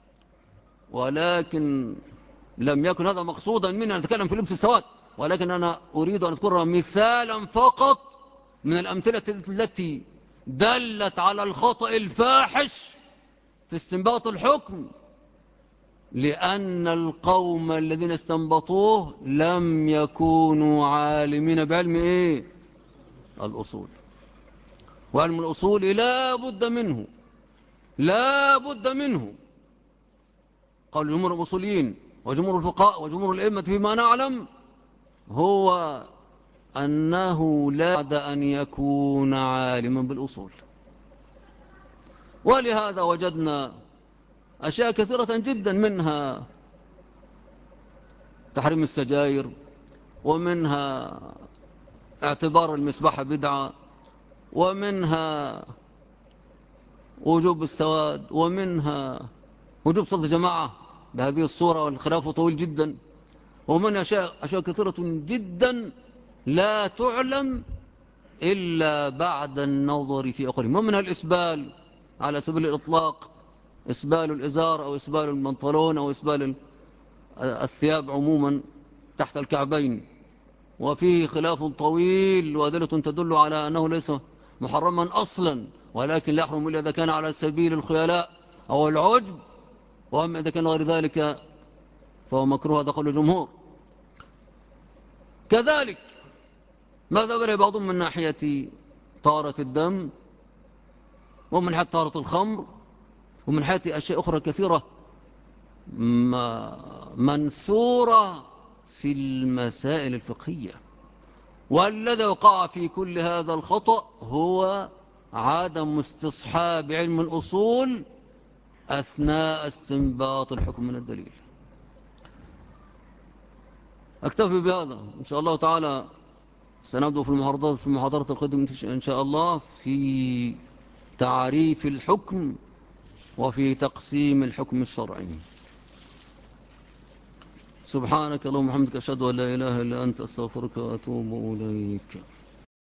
A: ولكن لم يكن هذا مقصودا مني أن أتكلم في لبس السواد، ولكن أنا أريد أن أذكر مثالا فقط من الأمثلة التي دلت على الخطأ الفاحش في استنباط الحكم، لأن القوم الذين استنبطوه لم يكونوا عالمين بعلم الأصول. وعلم الأصول لا بد منه، لا بد منه. قول جمهور الأصوليين وجمهور الفقهاء وجمهور الأئمة فيما نعلم هو أنه لا بد أن يكون عالما بالأصول. ولهذا وجدنا أشياء كثيرة جدا، منها تحريم السجائر، ومنها اعتبار المسبحة بدعة، ومنها وجوب السواد، ومنها وجوب صلاة الجماعة بهذه الصورة، والخلاف طويل جدا. ومن أشياء كثيرة جدا لا تعلم إلا بعد النظر في أقلهم. ومنها الإسبال على سبيل الإطلاق، إسبال الإزار أو إسبال البنطلون أو إسبال الثياب عموما تحت الكعبين، وفيه خلاف طويل وأدلة تدل على أنه ليس محرما أصلا، ولكن لا يحرم إلا إذا كان على سبيل الخيلاء أو العجب، وأما إذا كان غير ذلك فهو مكروه. هذا قول الجمهور. كذلك ماذا برى بعضهم من ناحية طهارة الدم، ومن ناحية طهارة الخمر، ومن ناحية أشياء أخرى كثيرة منثورة في المسائل الفقهية. والذي وقع في كل هذا الخطأ هو عدم استصحاب علم الأصول أثناء استنباط الحكم من الدليل. أكتفي بهذا إن شاء الله تعالى. سنبدأ في المحاضرة القادمة إن شاء الله في تعريف الحكم وفي تقسيم الحكم الشرعي. سبحانك اللهم وبحمدك أشهد أن لا إله إلا أنت أستغفرك وأتوب إليك.